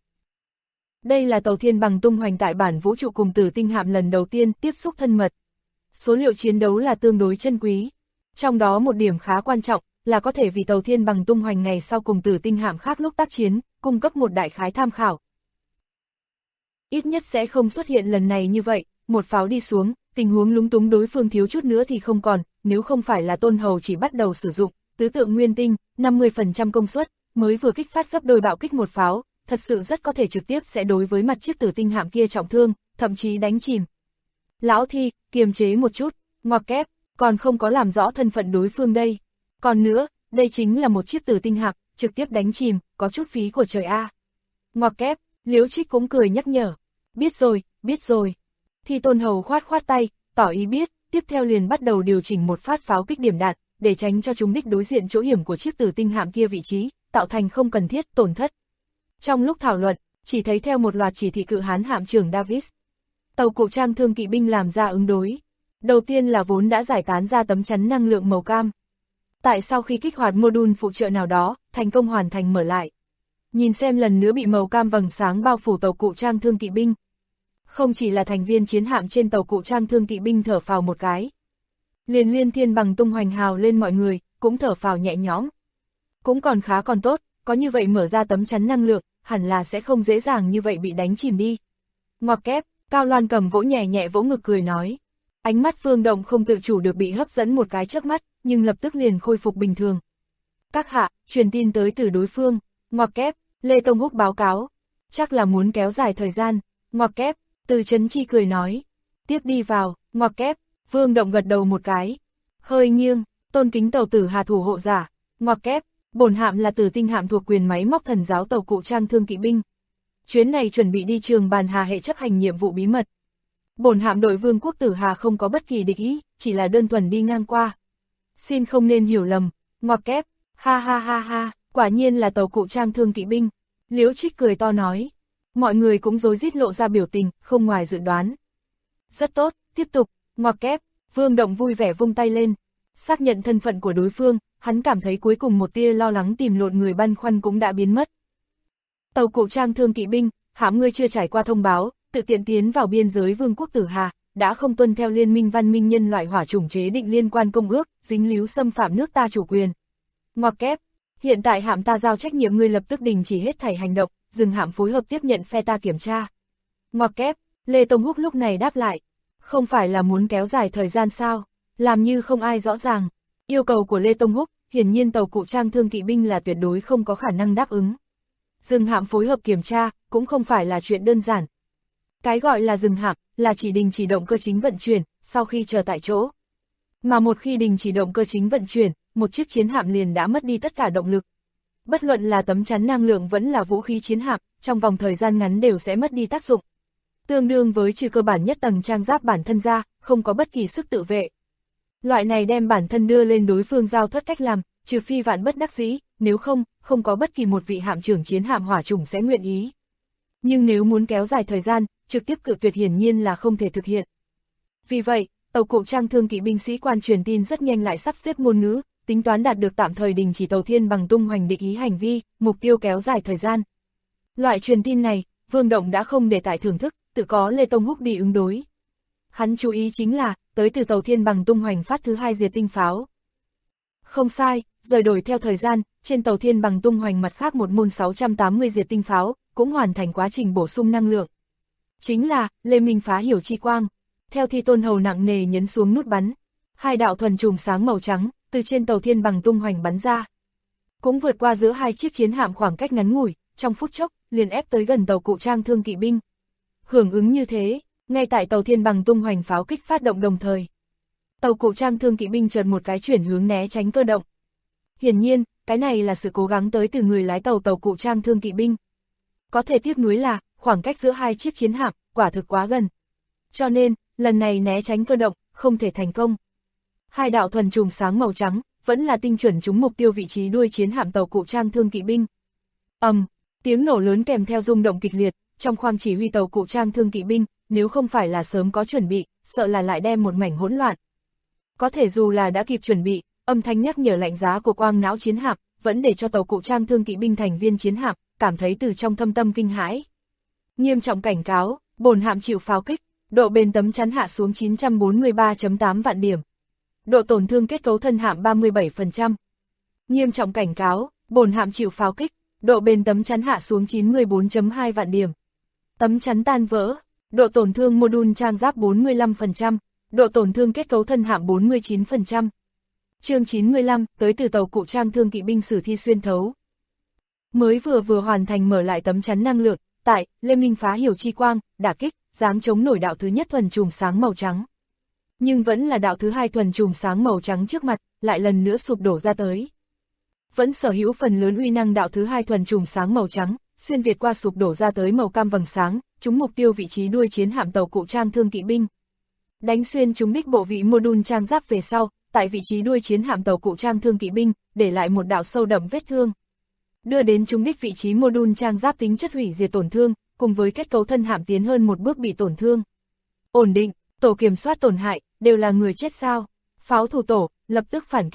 Đây là tàu thiên bằng tung hoành tại bản vũ trụ cùng Tử tinh hạm lần đầu tiên tiếp xúc thân mật. Số liệu chiến đấu là tương đối chân quý. Trong đó một điểm khá quan trọng là có thể vì tàu thiên bằng tung hoành ngày sau cùng Tử tinh hạm khác lúc tác chiến, cung cấp một đại khái tham khảo. Ít nhất sẽ không xuất hiện lần này như vậy, một pháo đi xuống, tình huống lúng túng đối phương thiếu chút nữa thì không còn, nếu không phải là Tôn Hầu chỉ bắt đầu sử dụng tứ tượng nguyên tinh, 50% công suất, mới vừa kích phát gấp đôi bạo kích một pháo, thật sự rất có thể trực tiếp sẽ đối với mặt chiếc Tử tinh hạm kia trọng thương, thậm chí đánh chìm. Lão Thi, kiềm chế một chút, ngoặc kép, còn không có làm rõ thân phận đối phương đây. Còn nữa, đây chính là một chiếc Tử tinh hạm, trực tiếp đánh chìm, có chút phí của trời a. Ngoặc kép, Liễu Trích cũng cười nhắc nhở. Biết rồi, biết rồi. Thi Tôn Hầu khoát khoát tay, tỏ ý biết, tiếp theo liền bắt đầu điều chỉnh một phát pháo kích điểm đạn, để tránh cho chúng đích đối diện chỗ hiểm của chiếc Tử tinh hạm kia vị trí, tạo thành không cần thiết tổn thất. Trong lúc thảo luận, chỉ thấy theo một loạt chỉ thị cự hán hạm trưởng Davis. Tàu cụ trang thương kỵ binh làm ra ứng đối. Đầu tiên là vốn đã giải tán ra tấm chắn năng lượng màu cam. Tại sau khi kích hoạt module phụ trợ nào đó, thành công hoàn thành mở lại. Nhìn xem lần nữa bị màu cam vầng sáng bao phủ tàu cụ trang thương kỵ binh. Không chỉ là thành viên chiến hạm trên tàu cụ trang thương kỵ binh thở phào một cái. Liền Liên Thiên Bằng tung hoành hào lên mọi người, cũng thở phào nhẹ nhõm. Cũng còn khá còn tốt, có như vậy mở ra tấm chắn năng lượng, hẳn là sẽ không dễ dàng như vậy bị đánh chìm đi. Ngoặc kép, Cao Loan Cầm vỗ nhẹ nhẹ vỗ ngực cười nói. Ánh mắt Vương Động không tự chủ được bị hấp dẫn một cái chớp mắt, nhưng lập tức liền khôi phục bình thường. Các hạ, truyền tin tới từ đối phương, ngoặc kép, Lê Tông Húc báo cáo. Chắc là muốn kéo dài thời gian, ngoặc kép, Từ Chấn Chi cười nói. Tiếp đi vào, ngoặc kép, Vương Động gật đầu một cái. Hơi nghiêng, tôn kính tàu tử Hà thủ hộ giả, ngoặc kép, bổn hạm là Tử Tinh hạm thuộc quyền máy móc thần giáo tàu cụ trang thương kỵ binh. Chuyến này chuẩn bị đi Trường Bàn Hà hệ chấp hành nhiệm vụ bí mật. Bổn hạm đội Vương quốc Tử Hà không có bất kỳ địch ý, chỉ là đơn thuần đi ngang qua. Xin không nên hiểu lầm, ngoặc kép, ha ha ha ha, quả nhiên là tàu cụ trang thương kỵ binh. Liễu Trích cười to nói. Mọi người cũng rối rít lộ ra biểu tình, không ngoài dự đoán. Rất tốt, tiếp tục, ngoặc kép, Vương Động vui vẻ vung tay lên. Xác nhận thân phận của đối phương, hắn cảm thấy cuối cùng một tia lo lắng tìm lộn người băn khoăn cũng đã biến mất. Tàu cụ trang thương kỵ binh, hãm ngươi chưa trải qua thông báo, tự tiện tiến vào biên giới Vương quốc Tử Hà, đã không tuân theo Liên minh văn minh nhân loại hỏa chủng chế định liên quan công ước, dính líu xâm phạm nước ta chủ quyền. Ngoặc kép, hiện tại hạm ta giao trách nhiệm ngươi lập tức đình chỉ hết thảy hành động, dừng hạm phối hợp tiếp nhận phe ta kiểm tra. Ngoặc kép, Lê Tông Húc lúc này đáp lại, không phải là muốn kéo dài thời gian sao, làm như không ai rõ ràng. Yêu cầu của Lê Tông Húc, hiển nhiên tàu cụ trang thương kỵ binh là tuyệt đối không có khả năng đáp ứng. Dừng hạm phối hợp kiểm tra, cũng không phải là chuyện đơn giản. Cái gọi là dừng hạm, là chỉ đình chỉ động cơ chính vận chuyển, sau khi chờ tại chỗ. Mà một khi đình chỉ động cơ chính vận chuyển, một chiếc chiến hạm liền đã mất đi tất cả động lực. Bất luận là tấm chắn năng lượng vẫn là vũ khí chiến hạm, trong vòng thời gian ngắn đều sẽ mất đi tác dụng. Tương đương với trừ cơ bản nhất tầng trang giáp bản thân ra, không có bất kỳ sức tự vệ. Loại này đem bản thân đưa lên đối phương giao thoát cách làm, trừ phi vạn bất đắc dĩ, nếu không, không có bất kỳ một vị hạm trưởng chiến hạm hỏa chủng sẽ nguyện ý. Nhưng nếu muốn kéo dài thời gian, trực tiếp cự tuyệt hiển nhiên là không thể thực hiện. Vì vậy, tàu cụ trang thương kỵ binh sĩ quan truyền tin rất nhanh lại sắp xếp ngôn ngữ, tính toán đạt được tạm thời đình chỉ tàu Thiên Bằng tung hoành địch ý hành vi, mục tiêu kéo dài thời gian. Loại truyền tin này, Vương Động đã không để tại thưởng thức, tự có Lê Tông Húc đi ứng đối. Hắn chú ý chính là, tới từ tàu Thiên Bằng tung hoành phát thứ 2 diệt tinh pháo. Không sai, rời đổi theo thời gian, trên tàu Thiên Bằng tung hoành mặt khác một môn 680 diệt tinh pháo, cũng hoàn thành quá trình bổ sung năng lượng. Chính là, Lê Minh phá hiểu chi quang. Theo Thi Tôn Hầu nặng nề nhấn xuống nút bắn. 2 đạo thuần chùm sáng màu trắng, từ trên tàu Thiên Bằng tung hoành bắn ra. Cũng vượt qua giữa hai chiếc chiến hạm khoảng cách ngắn ngủi, trong phút chốc, liền ép tới gần tàu cụ trang thương kỵ binh. Hưởng ứng như thế, ngay tại tàu Thiên Bằng tung hoành pháo kích phát động đồng thời. Tàu cụ trang thương kỵ binh chợt một cái chuyển hướng né tránh cơ động. Hiển nhiên, cái này là sự cố gắng tới từ người lái tàu cụ trang thương kỵ binh. Có thể tiếc nuối là, khoảng cách giữa hai chiếc chiến hạm, quả thực quá gần. Cho nên, lần này né tránh cơ động, không thể thành công. 2 đạo thuần chùm sáng màu trắng, vẫn là tinh chuẩn trúng mục tiêu vị trí đuôi chiến hạm tàu cụ trang thương kỵ binh. Tiếng nổ lớn kèm theo rung động kịch liệt, trong khoang chỉ huy tàu cụ trang thương kỵ binh, nếu không phải là sớm có chuẩn bị, sợ là lại đem một mảnh hỗn loạn. Có thể dù là đã kịp chuẩn bị, âm thanh nhắc nhở lạnh giá của quang não chiến hạm, vẫn để cho tàu cụ trang thương kỵ binh thành viên chiến hạm, cảm thấy từ trong thâm tâm kinh hãi. Nghiêm trọng cảnh cáo, bổn hạm chịu pháo kích, độ bền tấm chắn hạ xuống 943.8 vạn điểm. Độ tổn thương kết cấu thân hạm 37%. Nghiêm trọng cảnh cáo, bổn hạm chịu pháo kích, độ bền tấm chắn hạ xuống 94.2 vạn điểm. Tấm chắn tan vỡ, độ tổn thương module trang giáp 45%, độ tổn thương kết cấu thân hạm 49%. Chương 95, tới từ tàu cụ trang thương kỵ binh sử thi xuyên thấu. Mới vừa hoàn thành mở lại tấm chắn năng lượng, tại Lê Minh phá hiểu chi quang, đả kích, dám chống nổi đạo thứ nhất thuần chùm sáng màu trắng. Nhưng vẫn là đạo thứ 2 thuần chùm sáng màu trắng trước mặt, lại lần nữa sụp đổ ra tới. Vẫn sở hữu phần lớn uy năng đạo thứ 2 thuần chùm sáng màu trắng, xuyên việt qua sụp đổ ra tới màu cam vầng sáng, trúng mục tiêu vị trí đuôi chiến hạm tàu cụ trang thương kỵ binh. Đánh xuyên trúng đích bộ vị module trang giáp về sau, tại vị trí đuôi chiến hạm tàu cụ trang thương kỵ binh, để lại một đạo sâu đậm vết thương. Đưa đến trúng đích vị trí module trang giáp tính chất hủy diệt tổn thương, cùng với kết cấu thân hạm tiến hơn một bước bị tổn thương. Ổn định, tổ kiểm soát tổn hại, đều là người chết sao? Pháo thủ tổ, lập tức phản kích.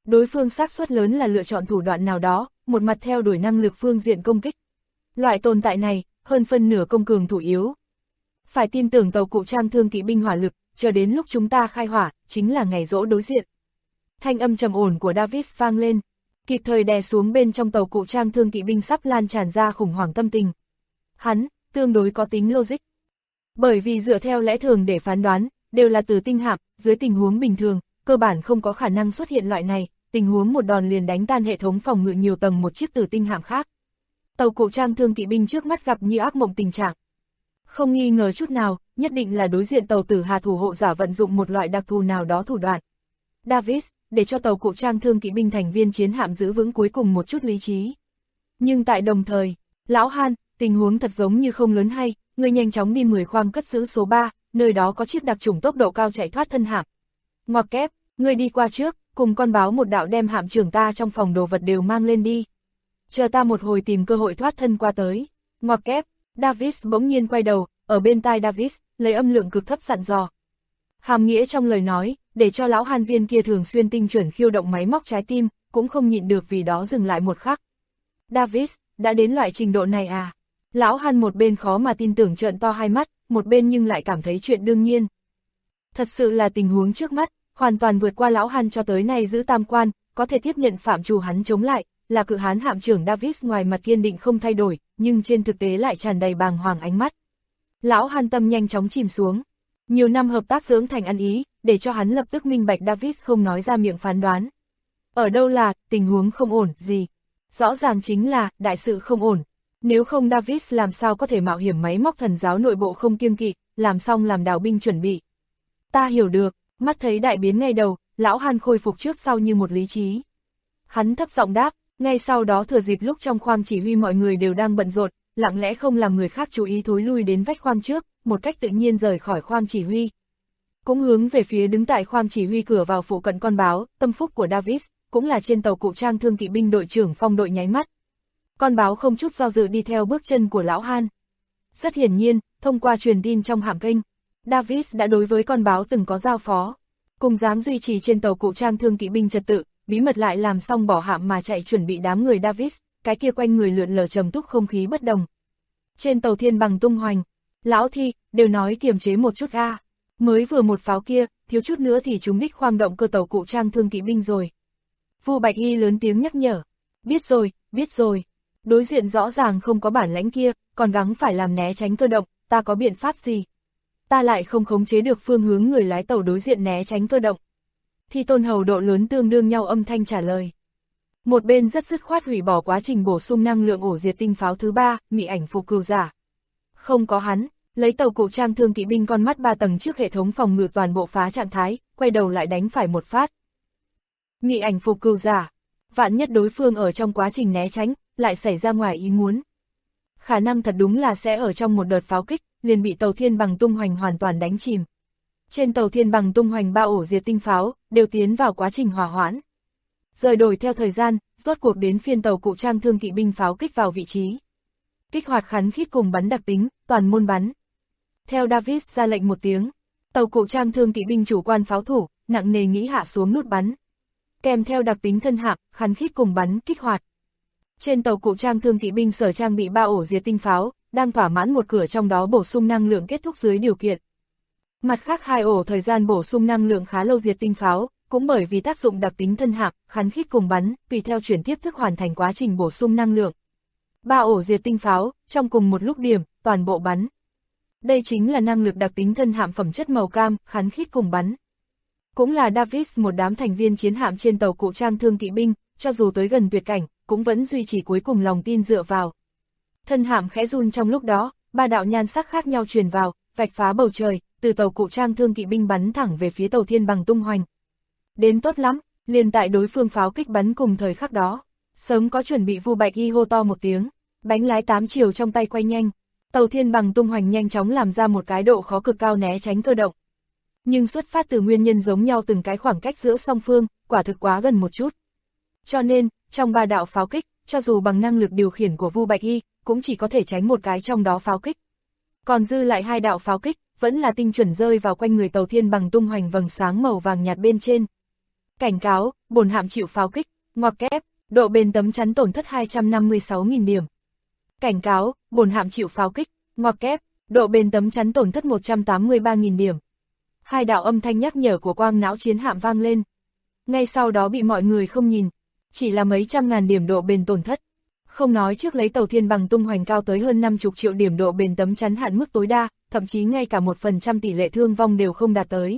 Đối phương xác suất lớn là lựa chọn thủ đoạn nào đó, một mặt theo đuổi năng lực phương diện công kích. Loại tồn tại này, hơn phân nửa công cường thủ yếu. Phải tin tưởng tàu cụ trang thương kỵ binh hỏa lực, chờ đến lúc chúng ta khai hỏa, chính là ngày giỗ đối diện. Thanh âm trầm ổn của Davis vang lên, kịp thời đè xuống bên trong tàu cụ trang thương kỵ binh sắp lan tràn ra khủng hoảng tâm tình. Hắn, tương đối có tính logic. Bởi vì dựa theo lẽ thường để phán đoán, đều là từ tinh hạm, dưới tình huống bình thường, cơ bản không có khả năng xuất hiện loại này, tình huống một đòn liền đánh tan hệ thống phòng ngự nhiều tầng một chiếc từ tinh hạm khác. Tàu cụ trang thương kỵ binh trước mắt gặp như ác mộng tình trạng. Không nghi ngờ chút nào, nhất định là đối diện tàu tử hà thủ hộ giả vận dụng một loại đặc thù nào đó thủ đoạn. Davis, để cho tàu cụ trang thương kỵ binh thành viên chiến hạm giữ vững cuối cùng một chút lý trí. Nhưng tại đồng thời, lão Han, tình huống thật giống như không lớn hay, ngươi nhanh chóng đi 10 khoang cất giữ số 3, nơi đó có chiếc đặc chủng tốc độ cao chạy thoát thân hạm. Ngoặc kép, ngươi đi qua trước, cùng con báo một đạo đem hạm trưởng ta trong phòng đồ vật đều mang lên đi. Chờ ta một hồi tìm cơ hội thoát thân qua tới. Ngoặc kép, Davis bỗng nhiên quay đầu, ở bên tai Davis, lấy âm lượng cực thấp dặn dò. Hàm nghĩa trong lời nói, để cho lão Han viên kia thường xuyên tinh chuẩn khiêu động máy móc trái tim, cũng không nhịn được vì đó dừng lại một khắc. Davis, đã đến loại trình độ này à? Lão Han một bên khó mà tin tưởng trợn to hai mắt, một bên nhưng lại cảm thấy chuyện đương nhiên. Thật sự là tình huống trước mắt, hoàn toàn vượt qua lão Han cho tới nay giữ tam quan, có thể tiếp nhận phạm trù hắn chống lại, là cự hán hạm trưởng Davis ngoài mặt kiên định không thay đổi, nhưng trên thực tế lại tràn đầy bàng hoàng ánh mắt. Lão Han tâm nhanh chóng chìm xuống. Nhiều năm hợp tác dưỡng thành ăn ý, để cho hắn lập tức minh bạch Davis không nói ra miệng phán đoán. Ở đâu là, tình huống không ổn, gì? Rõ ràng chính là, đại sự không ổn. Nếu không Davis làm sao có thể mạo hiểm máy móc thần giáo nội bộ không kiêng kỵ, làm xong làm đào binh chuẩn bị. Ta hiểu được, mắt thấy đại biến ngay đầu, lão Han khôi phục trước sau như một lý trí. Hắn thấp giọng đáp, ngay sau đó thừa dịp lúc trong khoang chỉ huy mọi người đều đang bận rộn, lặng lẽ không làm người khác chú ý thối lui đến vách khoang trước, một cách tự nhiên rời khỏi khoang chỉ huy. Cũng hướng về phía đứng tại khoang chỉ huy cửa vào phụ cận con báo, tâm phúc của Davis, cũng là trên tàu cụ trang thương kỵ binh đội trưởng Phong đội nháy mắt. Con báo không chút do dự đi theo bước chân của lão Han. Rất hiển nhiên, thông qua truyền tin trong hạm kênh, Davis đã đối với con báo từng có giao phó. Cùng dám duy trì trên tàu cụ trang thương kỵ binh trật tự, bí mật lại làm xong bỏ hạm mà chạy chuẩn bị đám người Davis, cái kia quanh người lượn lờ trầm túc không khí bất đồng. Trên tàu thiên bằng tung hoành, lão Thi, đều nói kiềm chế một chút a. Mới vừa một pháo kia, thiếu chút nữa thì trúng đích khoang động cơ tàu cụ trang thương kỵ binh rồi. Vu Bạch Y lớn tiếng nhắc nhở. Biết rồi, biết rồi. Đối diện rõ ràng không có bản lãnh kia, còn gắng phải làm né tránh cơ động, ta có biện pháp gì? Ta lại không khống chế được phương hướng người lái tàu đối diện né tránh cơ động. Thi Tôn Hầu độ lớn tương đương nhau âm thanh trả lời. Một bên rất dứt khoát hủy bỏ quá trình bổ sung năng lượng ổ diệt tinh pháo thứ 3, mị ảnh phù cừu giả. Không có hắn, lấy tàu cụ trang thương kỵ binh con mắt 3 tầng trước hệ thống phòng ngự toàn bộ phá trạng thái, quay đầu lại đánh phải một phát. Mị ảnh phù cừu giả, vạn nhất đối phương ở trong quá trình né tránh, lại xảy ra ngoài ý muốn. Khả năng thật đúng là sẽ ở trong một đợt pháo kích, liền bị tàu thiên bằng tung hoành hoàn toàn đánh chìm. Trên tàu thiên bằng tung hoành 3 ổ diệt tinh pháo, đều tiến vào quá trình hỏa hoãn. Rời đổi theo thời gian, rốt cuộc đến phiên tàu cụ trang thương kỵ binh pháo kích vào vị trí. Kích hoạt khắn khít cùng bắn đặc tính, toàn môn bắn. Theo Davis ra lệnh một tiếng, tàu cụ trang thương kỵ binh chủ quan pháo thủ, nặng nề nghĩ hạ xuống nút bắn. Kèm theo đặc tính thân hạm, khắn khít cùng bắn kích hoạt. Trên tàu cụ trang thương kỵ binh sở trang bị 3 ổ diệt tinh pháo, đang thỏa mãn một cửa trong đó bổ sung năng lượng kết thúc dưới điều kiện. Mặt khác 2 ổ thời gian bổ sung năng lượng khá lâu diệt tinh pháo, cũng bởi vì tác dụng đặc tính thân hạm, khắn khít cùng bắn, tùy theo chuyển tiếp thức hoàn thành quá trình bổ sung năng lượng. 3 ổ diệt tinh pháo, trong cùng một lúc điểm, toàn bộ bắn. Đây chính là năng lực đặc tính thân hạm phẩm chất màu cam, khắn khít cùng bắn. Cũng là Davis một đám thành viên chiến hạm trên tàu cụ trang thương kỵ binh, cho dù tới gần tuyệt cảnh, cũng vẫn duy trì cuối cùng lòng tin dựa vào. Thân hạm khẽ run trong lúc đó, 3 đạo nhan sắc khác nhau truyền vào, vạch phá bầu trời, từ tàu cụ trang thương kỵ binh bắn thẳng về phía tàu thiên bằng tung hoành. Đến tốt lắm, liền tại đối phương pháo kích bắn cùng thời khắc đó. Sớm có chuẩn bị Vu Bạch Y hô to một tiếng, bánh lái 8 chiều trong tay quay nhanh. Tàu thiên bằng tung hoành nhanh chóng làm ra một cái độ khó cực cao né tránh cơ động. Nhưng xuất phát từ nguyên nhân giống nhau từng cái khoảng cách giữa song phương, quả thực quá gần một chút. Cho nên, trong 3 đạo pháo kích, cho dù bằng năng lực điều khiển của Vu Bạch Y, cũng chỉ có thể tránh một cái trong đó pháo kích. Còn dư lại 2 đạo pháo kích, vẫn là tinh chuẩn rơi vào quanh người tàu thiên bằng tung hoành vầng sáng màu vàng nhạt bên trên. Cảnh cáo, bồn hạm chịu pháo kích, ngoặc kép, độ bền tấm chắn tổn thất 256.000 điểm. Cảnh cáo, bồn hạm chịu pháo kích, ngoặc kép, độ bền tấm chắn tổn thất 183.000 điểm. Hai đạo âm thanh nhắc nhở của quang não chiến hạm vang lên. Ngay sau đó bị mọi người không nhìn, chỉ là mấy trăm ngàn điểm độ bền tổn thất. Không nói trước lấy tàu thiên bằng tung hoành cao tới hơn 50 triệu điểm độ bền tấm chắn hạn mức tối đa, thậm chí ngay cả 1% tỷ lệ thương vong đều không đạt tới.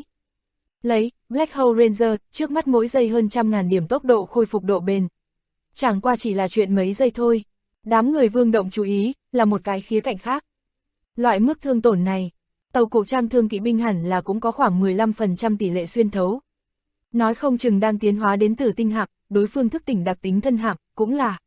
Lấy Black Hole Ranger, trước mắt mỗi giây hơn 100.000 điểm tốc độ khôi phục độ bền. Chẳng qua chỉ là chuyện mấy giây thôi. Đám người Vương Động chú ý, là một cái khía cạnh khác. Loại mức thương tổn này, tàu cổ trang thương kỵ binh hẳn là cũng có khoảng 15% tỷ lệ xuyên thấu. Nói không chừng đang tiến hóa đến tử tinh hạm, đối phương thức tỉnh đặc tính thân hạm, cũng là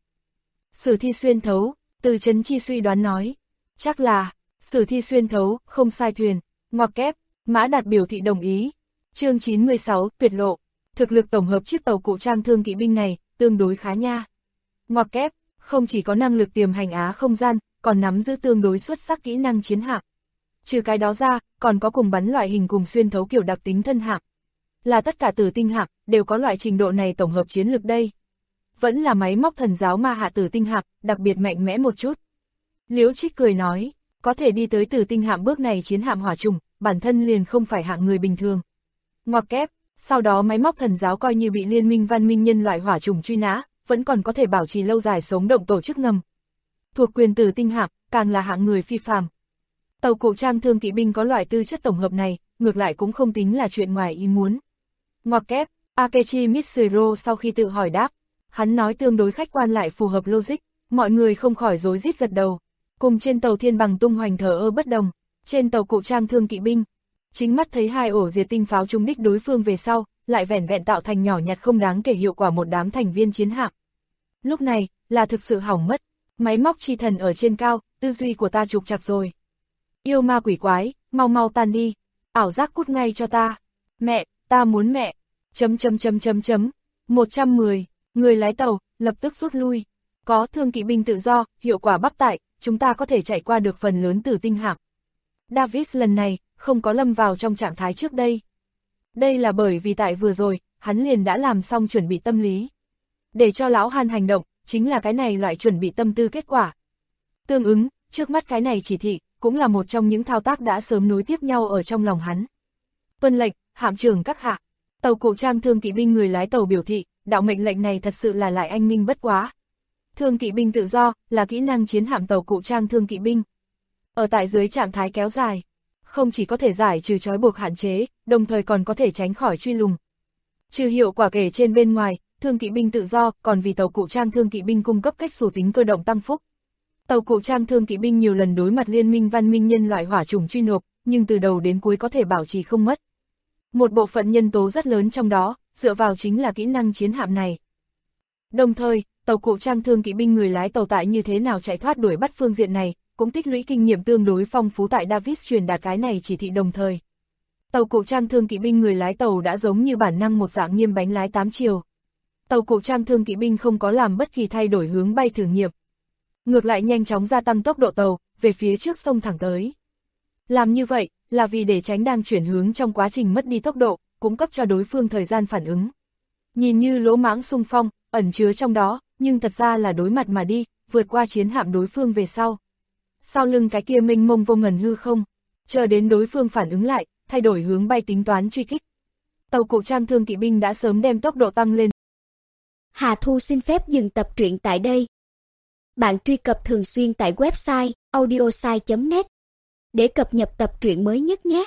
sử thi xuyên thấu, Từ Chấn Chi suy đoán nói. Chắc là, sử thi xuyên thấu, không sai thuyền, ngoặc kép, Mã Đạt biểu thị đồng ý. Chương 96, tuyệt lộ, thực lực tổng hợp chiếc tàu cổ trang thương kỵ binh này, tương đối khá nha. Ngoặc kép, không chỉ có năng lực tiềm hành á không gian, còn nắm giữ tương đối xuất sắc kỹ năng chiến hạm. Trừ cái đó ra, còn có cùng bắn loại hình cùng xuyên thấu kiểu đặc tính thân hạm. Là tất cả tử tinh hạm, đều có loại trình độ này tổng hợp chiến lược đây. Vẫn là máy móc thần giáo ma hạ tử tinh hạm, đặc biệt mạnh mẽ một chút. Liễu Trích cười nói, có thể đi tới tử tinh hạm bước này chiến hạm hỏa trùng, bản thân liền không phải hạng người bình thường. Ngoặc kép, sau đó máy móc thần giáo coi như bị liên minh văn minh nhân loại hỏa trùng truy nã, vẫn còn có thể bảo trì lâu dài sống động tổ chức ngầm. Thuộc quyền tử tinh hạm, càng là hạng người phi phàm. Tàu cổ trang thương kỵ binh có loại tư chất tổng hợp này, ngược lại cũng không tính là chuyện ngoài ý muốn. Ngoặc kép, Akechi Mitsuro sau khi tự hỏi đáp, hắn nói tương đối khách quan lại phù hợp logic, mọi người không khỏi rối rít gật đầu. Cùng trên tàu thiên bằng tung hoành thờ ơ bất đồng, trên tàu cổ trang thương kỵ binh, chính mắt thấy hai ổ diệt tinh pháo trúng đích đối phương về sau, lại vẻn vẹn tạo thành nhỏ nhặt không đáng kể hiệu quả một đám thành viên chiến hạm. Lúc này, là thực sự hỏng mất, máy móc chi thần ở trên cao, tư duy của ta trục trặc rồi. Yêu ma quỷ quái, mau mau tan đi, ảo giác cút ngay cho ta. Mẹ, ta muốn mẹ. 110, người lái tàu, lập tức rút lui. Có thương kỵ binh tự do, hiệu quả bắp tại, chúng ta có thể chạy qua được phần lớn tử tinh hạm. Davis lần này, không có lâm vào trong trạng thái trước đây. Đây là bởi vì tại vừa rồi, hắn liền đã làm xong chuẩn bị tâm lý. Để cho lão Han hành động, chính là cái này loại chuẩn bị tâm tư kết quả. Tương ứng, trước mắt cái này chỉ thị, cũng là một trong những thao tác đã sớm nối tiếp nhau ở trong lòng hắn. Tuân lệnh, hạm trưởng các hạ. Tàu cổ trang thương kỵ binh người lái tàu biểu thị, đạo mệnh lệnh này thật sự là lại anh minh bất quá. Thương kỵ binh tự do, là kỹ năng chiến hạm tàu cổ trang thương kỵ binh. Ở tại dưới trạng thái kéo dài, không chỉ có thể giải trừ trói buộc hạn chế, đồng thời còn có thể tránh khỏi truy lùng. Trừ hiệu quả kể trên bên ngoài, thương kỵ binh tự do còn vì tàu cổ trang thương kỵ binh cung cấp cách xù tính cơ động tăng phúc. Tàu cổ trang thương kỵ binh nhiều lần đối mặt liên minh văn minh nhân loại hỏa chủng truy nộp, nhưng từ đầu đến cuối có thể bảo trì không mất. Một bộ phận nhân tố rất lớn trong đó, dựa vào chính là kỹ năng chiến hạm này. Đồng thời, tàu cổ trang thương kỵ binh người lái tàu tại như thế nào chạy thoát đuổi bắt phương diện này, cũng tích lũy kinh nghiệm tương đối phong phú tại Davis truyền đạt cái này chỉ thị đồng thời. Tàu cổ trang thương kỵ binh người lái tàu đã giống như bản năng một dạng nghiêm bánh lái 8 chiều. Tàu cổ trang thương kỵ binh không có làm bất kỳ thay đổi hướng bay thử nghiệm. Ngược lại nhanh chóng gia tăng tốc độ tàu, về phía trước sông thẳng tới. Làm như vậy, là vì để tránh đang chuyển hướng trong quá trình mất đi tốc độ, cung cấp cho đối phương thời gian phản ứng. Nhìn như lỗ mãng xung phong, ẩn chứa trong đó, nhưng thật ra là đối mặt mà đi, vượt qua chiến hạm đối phương về sau. Sau lưng cái kia mênh mông vô ngần hư không, chờ đến đối phương phản ứng lại, thay đổi hướng bay tính toán truy kích. Tàu cổ trang thương kỵ binh đã sớm đem tốc độ tăng lên. Hà Thu xin phép dừng tập truyện tại đây. Bạn truy cập thường xuyên tại website audiosai.net để cập nhật tập truyện mới nhất nhé.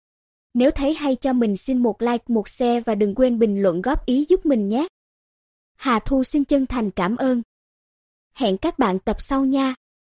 Nếu thấy hay cho mình xin một like, một share và đừng quên bình luận góp ý giúp mình nhé. Hà Thu xin chân thành cảm ơn. Hẹn các bạn tập sau nha.